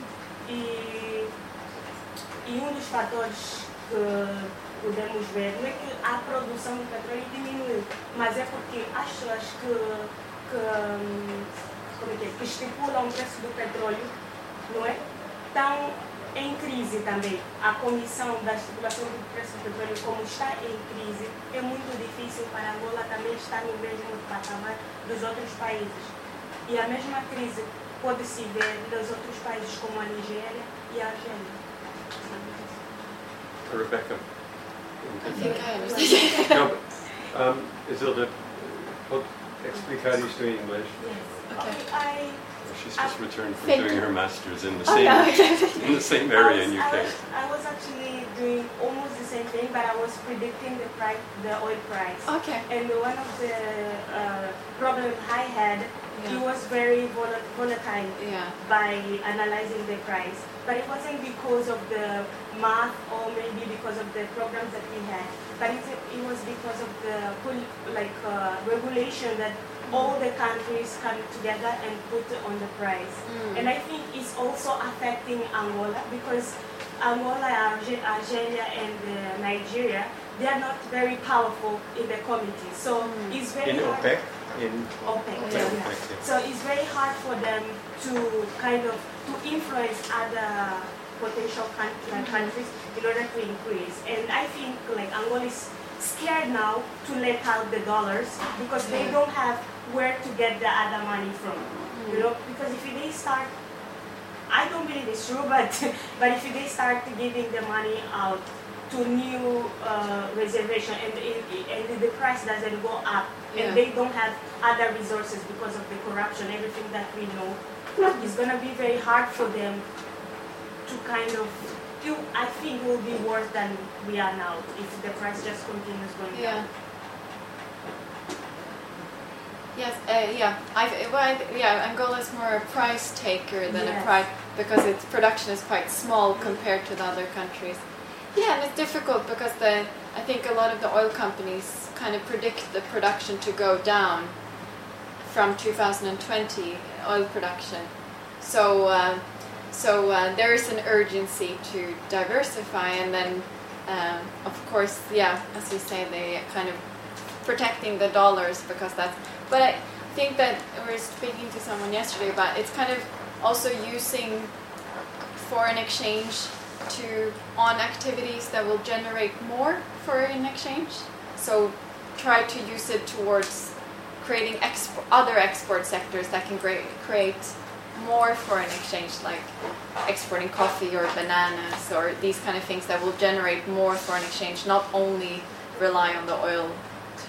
E, e um dos fatores que podemos ver não é que a produção do petróleo diminuiu, mas é porque as pessoas que, que como é que, é, que estipulam o preço do petróleo, não é? Estão em crise também. A comissão da estipulação do preço do petróleo, como está em crise, é muito difícil para Angola também estar no mesmo patamar dos outros países. E a mesma crise pode-se ver nos outros países como a Nigéria e a Argélia. Rebecca. I think I understand. No, um, Isilda, pode explicar isto em inglês? Okay. I, She's just returned from Thank doing you. her master's in the Oh, same no, okay. in the same area in U I K. was, I was actually doing almost the same thing, but I was predicting the price, the oil price. Okay. And one of the uh, problems I had, Yeah. it was very vol- volatile Yeah. by analyzing the price. But it wasn't because of the math or maybe because of the programs that we had, but it, it was because of the pol- like uh, regulation that all the countries come together and put on the price. Mm. And I think it's also affecting Angola because Angola, Alge- Algeria and uh, Nigeria, they are not very powerful in the committee. So Mm. it's very In hard. OPEC? In OPEC, OPEC, yeah. OPEC, yeah. So it's very hard for them to kind of to influence other potential country, uh, countries in order to increase. And I think like Angola is scared now to let out the dollars because they Yeah. don't have where to get the other money from. You know, because if they start, I don't believe it's true, but but if they start giving the money out, to new uh, reservation, and, it, and the price doesn't go up, Yeah. and they don't have other resources because of the corruption, everything that we know, it's going to be very hard for them to kind of, you, I think will be worse than we are now if the price just continues going Yeah. down. Yes, uh, yeah. I, well, I, yeah, Angola is more a price taker than a Yes. price because its production is quite small compared to the other countries. Yeah, and it's difficult because the I think a lot of the oil companies kind of predict the production to go down from two thousand twenty oil production. So uh, so uh, there is an urgency to diversify, and then um, of course, yeah, as you say, they kind of protecting the dollars because that's. But I think that we were speaking to someone yesterday about it's kind of also using foreign exchange to on activities that will generate more foreign exchange. So try to use it towards creating expo- other export sectors that can gra- create more foreign exchange, like exporting coffee or bananas or these kind of things that will generate more foreign exchange, not only rely on the oil to.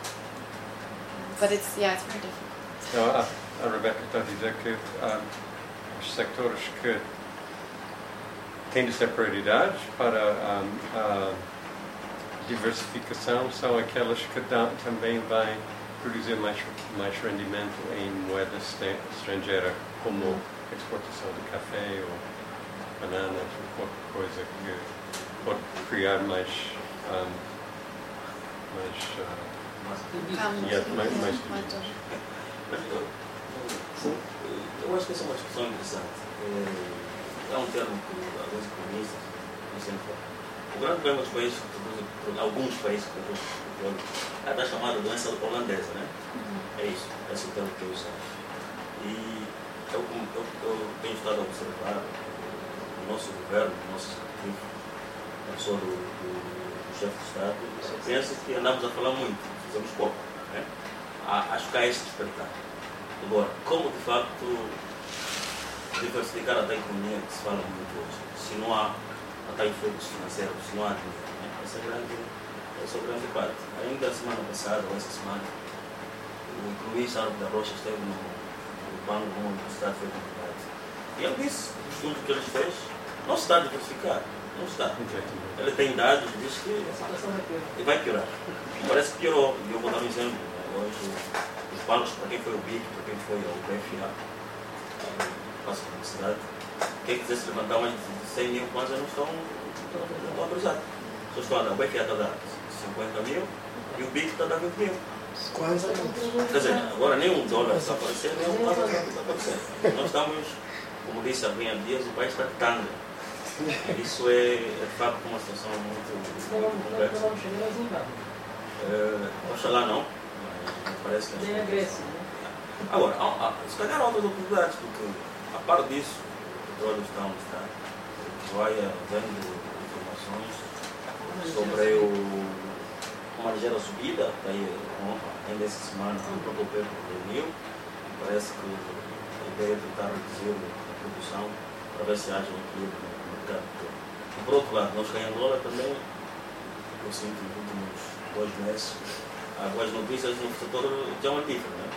But it's, yeah, it's very difficult. Não, a, a Rebecca está a dizer que ah, os sectores que têm de ser prioridades para a, a diversificação são aquelas que dão, também vai produzir mais, mais rendimento em moeda este- estrangeira, como exportação de café ou bananas ou qualquer coisa que pode criar mais, ah, mais ah, Calma, Yeah, mais- mais mais divisões. Mas eu, eu- eu acho que essa é uma discussão interessante. É, é um termo que alguns economistas não sempre falam. O grande problema dos países que produzem, alguns países que produzem petróleo, é a da chamada doença holandesa, né? É isso, esse é o termo que eu uso. E eu, eu, eu tenho estado a observar o nosso governo, o nosso executivo, a pessoa do, do, do chefe de Estado, eu penso que andamos a falar muito, fizemos pouco. Né? Acho que há esse despertar. Agora, como de facto diversificar até a economia que se fala muito hoje, se não há até fluxos financeiros, se não há dinheiro, né? essa, é grande, essa é a grande parte. Ainda a semana passada, ou essa semana, o economista Álvaro da Rocha esteve no, no banco de uma universidade foi convidado. E ele disse, o estudo que ele fez, não se está a diversificar, não está. Ele tem dados, diz que e vai piorar. Parece que piorou. E eu vou dar um exemplo. Hoje, os bancos, para quem foi o B I C, para quem foi o B F A, passo a publicidade, quem quiser se levantar mais de cem mil kwanzas não estão, não estão autorizados. Só estão a dar, o B F A está a dar cinquenta mil e o B I C está a dar vinte mil. Kwanza Quer dizer, agora nem um dólar está a aparecer, nem um dólar está a aparecer. Nós estamos, como disse há bem há dias, o país está de tanga. Isso é, é de facto uma situação muito, muito complexa. Vamos chegar a Zimbábue. Uh, oxalá não, mas parece que Nem a Grécia. Agora, há, há, se calhar há outras oportunidades, porque a par disso, o petróleo está onde está, vai havendo informações sobre o, uma ligeira subida, está aí ainda essa semana o próprio P E P reuniu, parece que a ideia é tentar reduzir a produção para ver se haja um equilíbrio no mercado. E por outro lado, nós cá em Angola também, eu sinto nos últimos dois meses, há boas notícias no setor geomantífero, né?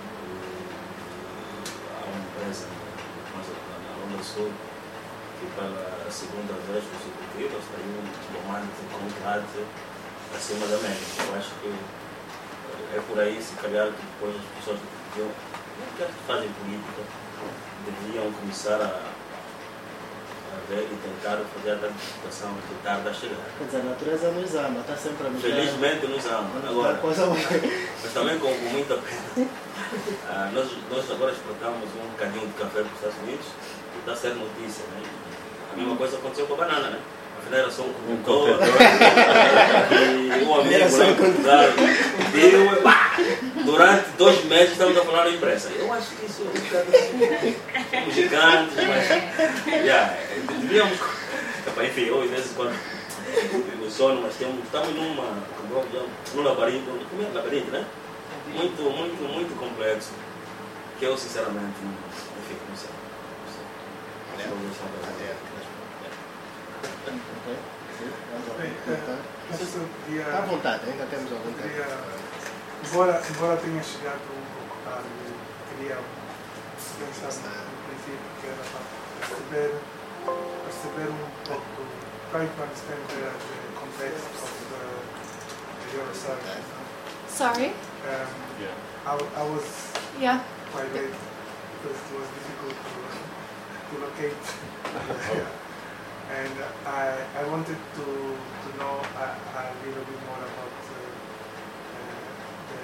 Há uma empresa na Londra Sul que pela segunda vez consecutiva está aí um diamante com um grade acima da média. Eu acho que é por aí, se calhar, que depois as pessoas que deviam, que fazem política, deviam começar a ver e tentar fazer a diversificação que tarda a chegar. Quer dizer, a natureza nos ama, está sempre a nos Felizmente nos ama. Agora, coisa mas também com, com muita pena. Ah, nós, nós agora exportamos um bocadinho de café para os Estados Unidos e está a ser notícia. Né? A mesma coisa aconteceu com a banana, né? Afinal era só um condutor e um amigo lá em Portugal deu, pá, durante dois meses estamos a falar na imprensa. Eu acho que isso é um bocado somos gigantes, mas yeah, devíamos, enfim, eu às vezes quando eu sono, mas temos, estamos numa, num labirinto, como é labirinto, né? Muito, muito, muito complexo, que eu sinceramente, enfim, não sei. Não sei. Acho que eu vou deixar para ver. Ok. Bem, eh, não sei se eu podia, Está à vontade, ainda temos algum tempo. queria, embora, embora tenha chegado um pouco tarde, queria pensar no princípio que era para perceber, perceber um pouco, trying to understand the, the context of the, your research. Sorry? Um, Yeah. I, I was Yeah. quite late because it was difficult to, to locate. Yeah. And I, I wanted to, to know a, a little bit more about uh, uh, the,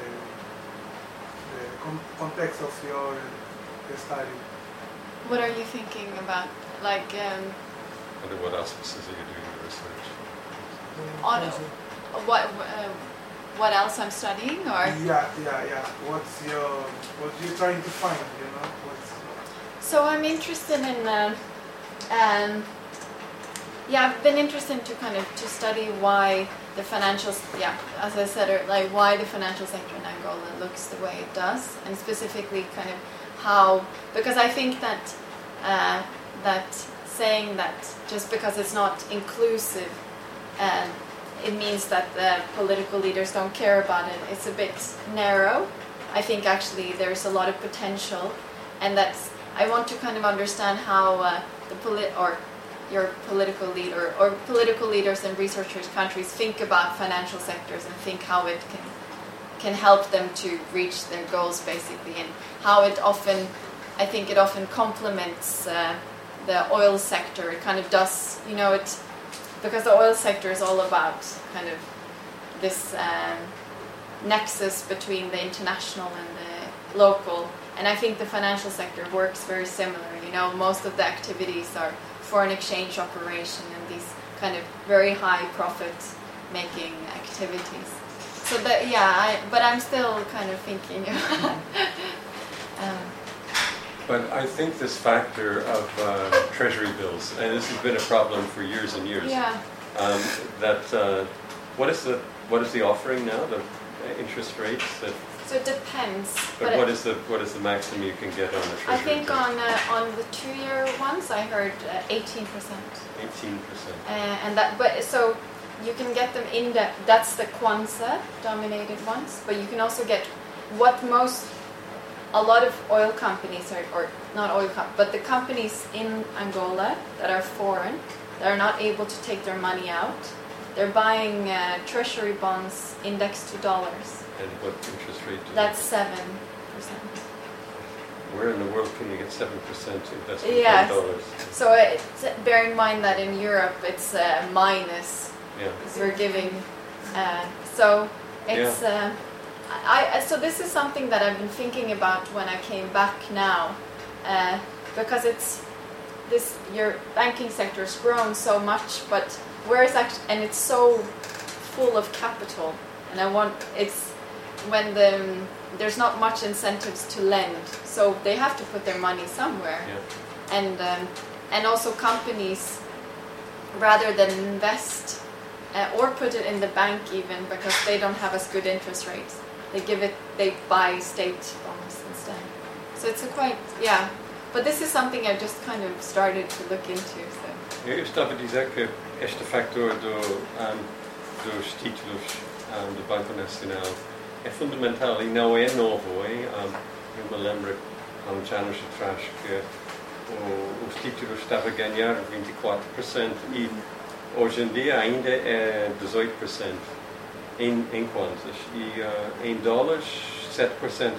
the con- context of your uh, study. What are you thinking about? Like, um, Under what auspices are you doing the research? on what uh, what else I'm studying, or Yeah, yeah, yeah. What's your, what you're trying to find, you know? What's, so I'm interested in. Uh, um, yeah, I've been interested to kind of to study why the financial, yeah, as I said, or like why the financial sector in Angola looks the way it does, and specifically kind of how, because I think that uh, that saying that just because it's not inclusive, uh, it means that the political leaders don't care about it. It's a bit narrow. I think actually there's a lot of potential, and that's I want to kind of understand how uh, the polit or your political leader or political leaders and researchers countries think about financial sectors and think how it can can help them to reach their goals basically, and how it often I think it often complements uh, the oil sector. It kind of does, you know, it because the oil sector is all about kind of this um, nexus between the international and the local, and I think the financial sector works very similar. You know, most of the activities are foreign exchange operation and these kind of very high profit making activities. So that yeah, I, but I'm still kind of thinking. um, But I think this factor of uh, treasury bills, and this has been a problem for years and years. yeah. Um, that uh, what is the what is the offering now? The interest rates. That, So it depends. but but what it- is the what is the maximum you can get on a I treasury think bill? on uh, on the two-year ones, I heard uh, eighteen percent. Eighteen percent. Uh, and that, but so you can get them in the, that's the Kwanzaa dominated ones, but you can also get what most, a lot of oil companies, are, or not oil companies, but the companies in Angola that are foreign, that are not able to take their money out, they're buying uh, treasury bonds indexed to dollars. And what interest rate? Do That's seven percent. Where in the world can you get seven percent investment Yes. in dollars? So it's, bear in mind that in Europe it's uh, minus. Yeah. We're giving, uh, so it's. Uh, I, I so this is something that I've been thinking about when I came back now, uh, because it's this your banking sector has grown so much, but where is actually and it's so full of capital, and I want it's when the there's not much incentives to lend, so they have to put their money somewhere, Yeah. and um, and also companies rather than invest. Uh, or put it in the bank even because they don't have as good interest rates. They give it, they buy state bonds instead. So it's a quite, yeah. But this is something I just kind of started to look into. So. Eu estava a dizer que este factor do, um, dos títulos um, do Banco Nacional é fundamental e não é novo. Hein? Um, eu me lembro há uns anos atrás que o, os títulos estavam a ganhar vinte e quatro percento e hoje em dia ainda é dezoito percento em, em contas e uh, em dólares sete percento.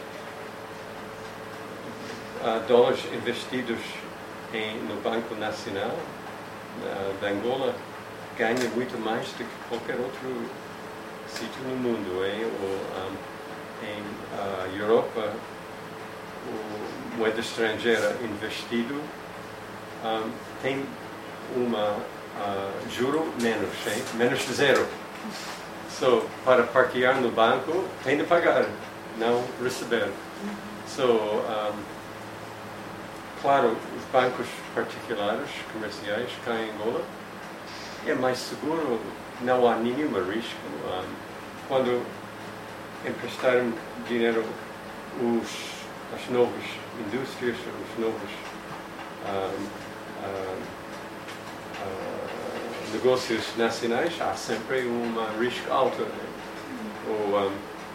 Uh, dólares investidos em, no Banco Nacional uh, de Angola ganha muito mais do que qualquer outro sítio no mundo. Hein? Ou, um, em uh, Europa, a moeda estrangeira investido um, tem uma Uh, juro menos, hein? Menos de zero. So, para parquear no banco, tem de pagar, não receber. So, um, claro, os bancos particulares, comerciais, cá em Angola, é mais seguro, não há nenhum risco. Um, quando emprestaram dinheiro os, as novas indústrias, os novos um, um, Uh, negócios nacionais há sempre uma risco alto, né? o, um,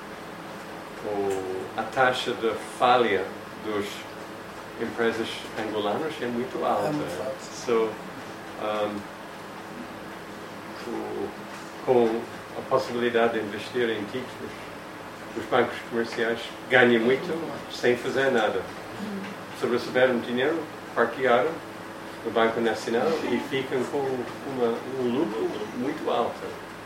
o, a taxa de falha dos empresas angolanas é muito alta. É muito alta. So, um, o, com a possibilidade de investir em títulos, os bancos comerciais ganham muito sem fazer nada. Se receberam dinheiro, partilharam no Banco Nacional e ficam com uma, um lucro muito alto.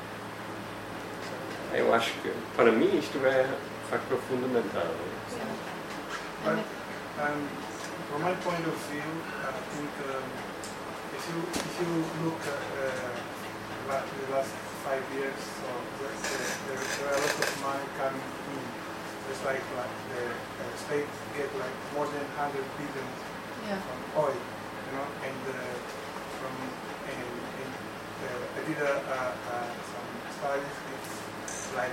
Eu acho que, para mim, isto é um fator fundamental. But um, from my point of view, I think um, if you if you look at uh, la- the last five years, so there, there, there there are a lot of money coming in. It's like like the uh, state get like more than one hundred billion Yeah. from oil, you know, and uh, from and, and uh, I did a, a, a, some studies. It's like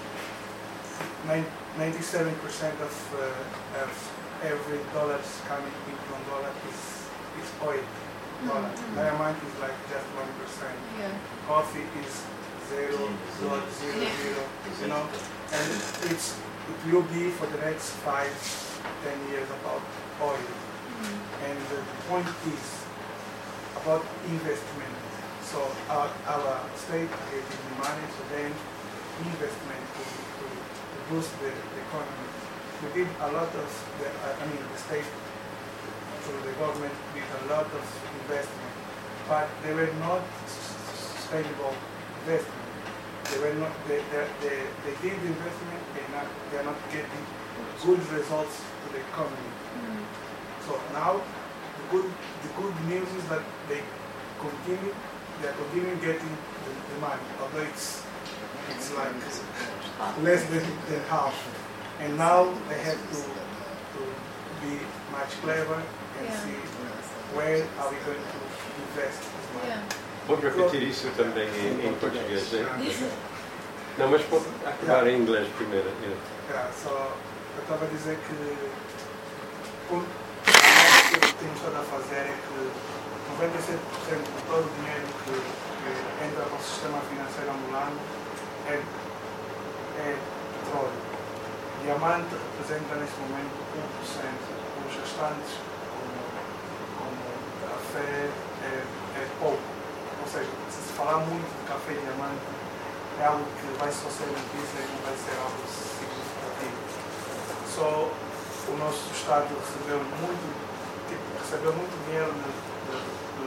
ninety-seven percent of, uh, of every dollars coming in from dollar is is oil. Dollar. Mhm. Diamond is like just one percent. Yeah. Coffee is zero dot zero zero. You know, and it's it will be for the next five, ten years about oil. And the point is about investment. So our, our state getting money, so then investment to, to, to boost the, the economy. We did a lot of, the, I mean the state through the government did a lot of investment, but they were not sustainable investment. They were not, they, they, they, they did the investment, they not, they are not getting good results to the economy. So now, the good, the good news is that they continue, they are continuing getting the, the money, although it's, it's like less than, than half. And now they have to, to be much clever and Yeah. see where are we going to invest this money. Yeah. Pode repetir isso também em, em português, né? Não, mas pode acabar em inglês primeiro. Yeah. Yeah, so, eu estava a dizer que o que temos estado a fazer é que noventa e sete por cento de todo o dinheiro que, que entra para o sistema financeiro angolano é, é petróleo. Diamante representa neste momento um por cento. Os restantes, como, como café, é, é pouco. Ou seja, se se falar muito de café e diamante, é algo que vai só ser notícia e não vai ser algo significativo. Só o nosso Estado recebeu muito, tipo, recebeu muito dinheiro de, de, de,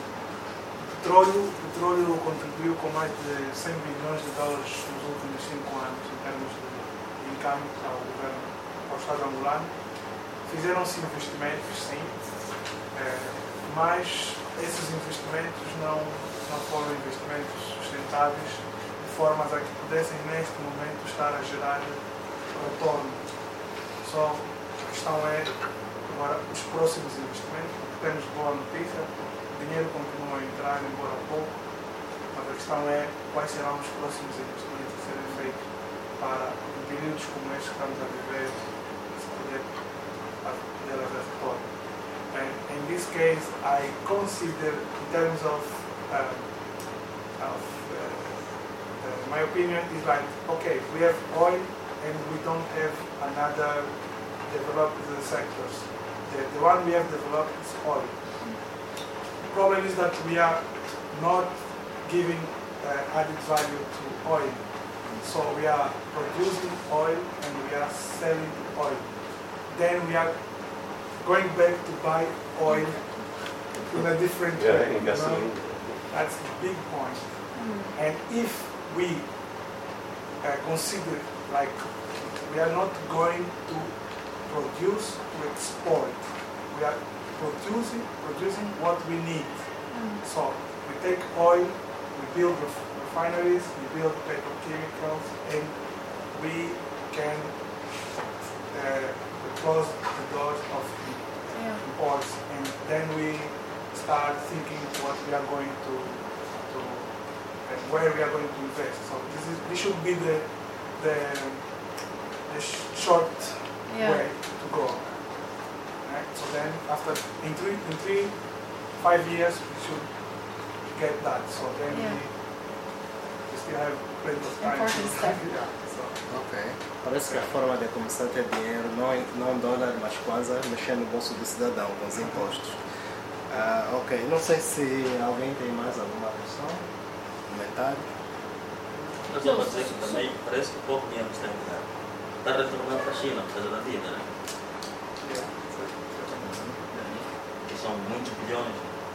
de petróleo. O petróleo contribuiu com mais de cem bilhões de dólares nos últimos cinco anos em termos de income ao governo, ao Estado angolano. Fizeram-se investimentos, sim, é, mas esses investimentos não, não foram investimentos sustentáveis de formas a que pudessem neste momento estar a gerar retorno. Só a questão é agora os próximos investimentos, porque temos boa notícia, o dinheiro continua a entrar, embora pouco, mas a questão é quais serão os próximos investimentos a serem feitos para em períodos como este que estamos a viver se poder poder haver retorno. And in this case, I consider, in terms of, um, of uh, uh, my opinion is like, okay, we have oil and we don't have another developed sectors. The, the one we have developed is oil. The problem is that we are not giving uh, added value to oil. So we are producing oil and we are selling oil. Then we are going back to buy oil in a different Yeah, way. in you know? gasoline. That's the big point. And if we uh, consider like we are not going to produce to export, we are producing producing what we need. So we take oil, we build ref- refineries, we build petrochemicals, and we can uh, close the doors of the Yeah. imports, and then we start thinking what we are going to, to and where we are going to invest. So this is this should be the the, the sh- short Yeah. way to go. Right? So then after in three in three five years we should get that. So then Yeah. we still have plenty of time. Important step. Yeah, so. Ok. Parece que a forma de começar a ter dinheiro, não em não dólar, mas kwanza, mexer no bolso do cidadão com os impostos. Ah, ok. Não sei se alguém tem mais alguma questão, comentário. Mas eu sei que também parece que pouco dinheiro está a entrar. Está retornando para a China por causa da vida, né? Yeah, so, so. E são muitos bilhões.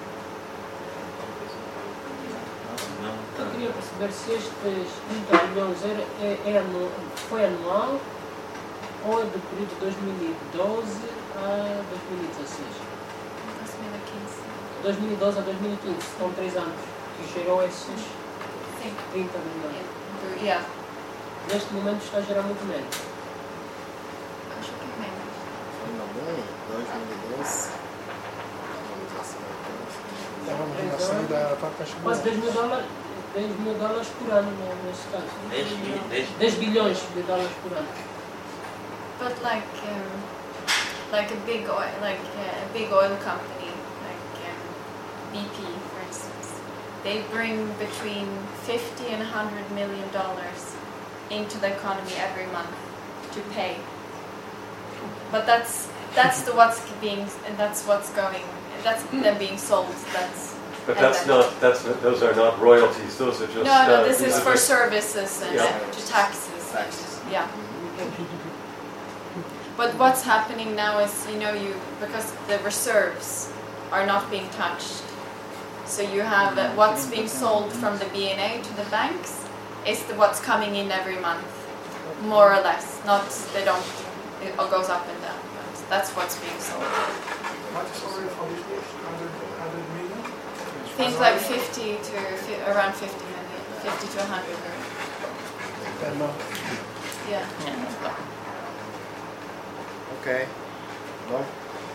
Não, Eu queria perceber se estes trinta bilhões é, é, é anu, foi anual ou é do período de dois mil e doze a dois mil e dezesseis. dois mil e quinze. dois mil e doze a dois mil e quinze, são três anos que gerou esses Sim. trinta bilhões. Yeah. Neste momento está a gerar muito menos. Acho que menos. Foi no bom, dois mil e doze. Estávamos na saída para a caixa. Quase dez mil dólares, dez mil dólares por ano, né, neste caso. dez mil, dez dez bilhões de dólares por ano. But like, um, like a big oil, like uh, a big oil company, like um, B P, for instance, they bring between fifty and a hundred million dollars into the economy every month to pay. But that's that's the what's being and that's what's going. That's them being sold. That's. But and that's then- not, that's, those are not royalties, those are just... No, no. uh, This these is are for just- services and Yeah. uh, to taxes. Taxes. Yeah. But what's happening now is, you know, you because the reserves are not being touched. So you have uh, what's being sold from the B N A to the banks is the what's coming in every month, more or less. Not they don't. It all goes up and down. But that's what's being sold. Much sorry for this dish, one hundred million. Things like fifty to fi- around fifty million, fifty to a hundred. Per month. Yeah. Ok. Bom.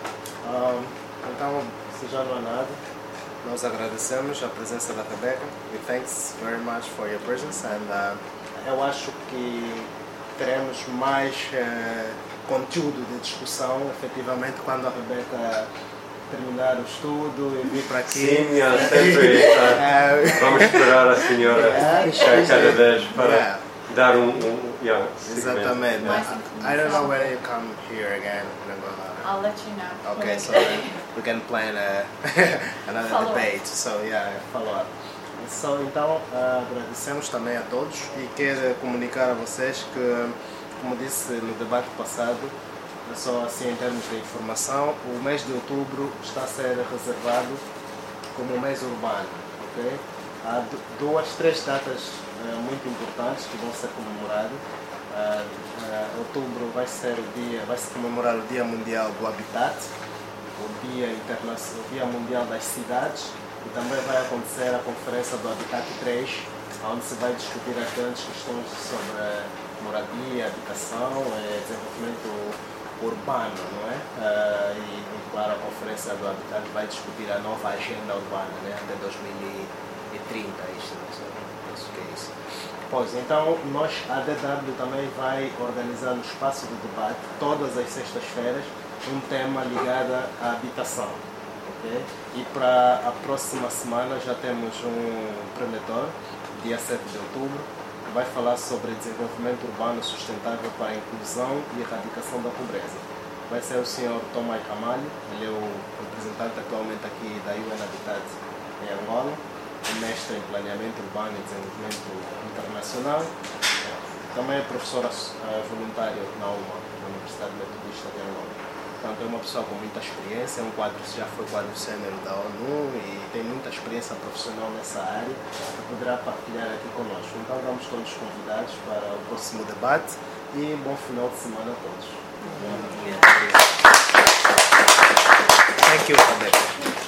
Ahm, então, se já não há nada, nós agradecemos a presença da Rebeca. We thanks very much for your presence and uh, eu acho que teremos mais uh, conteúdo de discussão, efetivamente, quando a Rebeca terminar o estudo e vir para aqui. Sim, yeah, sempre. uh, Vamos esperar a senhora Yeah. cada vez para Yeah. dar um... um yeah, segmento. Exatamente. Mais I, I don't know when you come here again in Angola. I'll let you know. Okay, so we can plan a, another Follow up. debate. So yeah, follow up. So, então, uh, agradecemos também a todos e quero comunicar a vocês que, como disse no debate passado, só assim em termos de informação, o mês de outubro está a ser reservado como um mês urbano, ok? Há du- duas, três datas uh, muito importantes que vão ser comemoradas. Uh, uh, outubro vai ser o dia, vai se comemorar o Dia Mundial do Habitat, o Dia Internacional, o Dia Mundial das Cidades e também vai acontecer a conferência do Habitat três, onde se vai discutir as grandes questões sobre moradia, habitação e desenvolvimento urbano, não é? Uh, e, e claro, a conferência do Habitat vai discutir a nova agenda urbana, né? Até dois mil e trinta, isto, não sei, penso que é isso. Pois, então, nós, a D W também vai organizar no espaço de debate, todas as sextas-feiras, um tema ligado à habitação. Okay? E para a próxima semana já temos um preletor, dia sete de outubro, que vai falar sobre desenvolvimento urbano sustentável para a inclusão e erradicação da pobreza. Vai ser o senhor Tomai Camalho, ele é o representante atualmente aqui da U N Habitat em Angola, mestre em planeamento urbano e desenvolvimento internacional. Também é professor uh, voluntário na U M A, na Universidade Metodista de Angola. Portanto, é uma pessoa com muita experiência, um quadro, já foi quadro sênior da ONU e tem muita experiência profissional nessa área que poderá partilhar aqui conosco. Então, vamos todos convidados para o próximo debate e bom final de semana a todos. Bom dia. Thank you, Rebecca.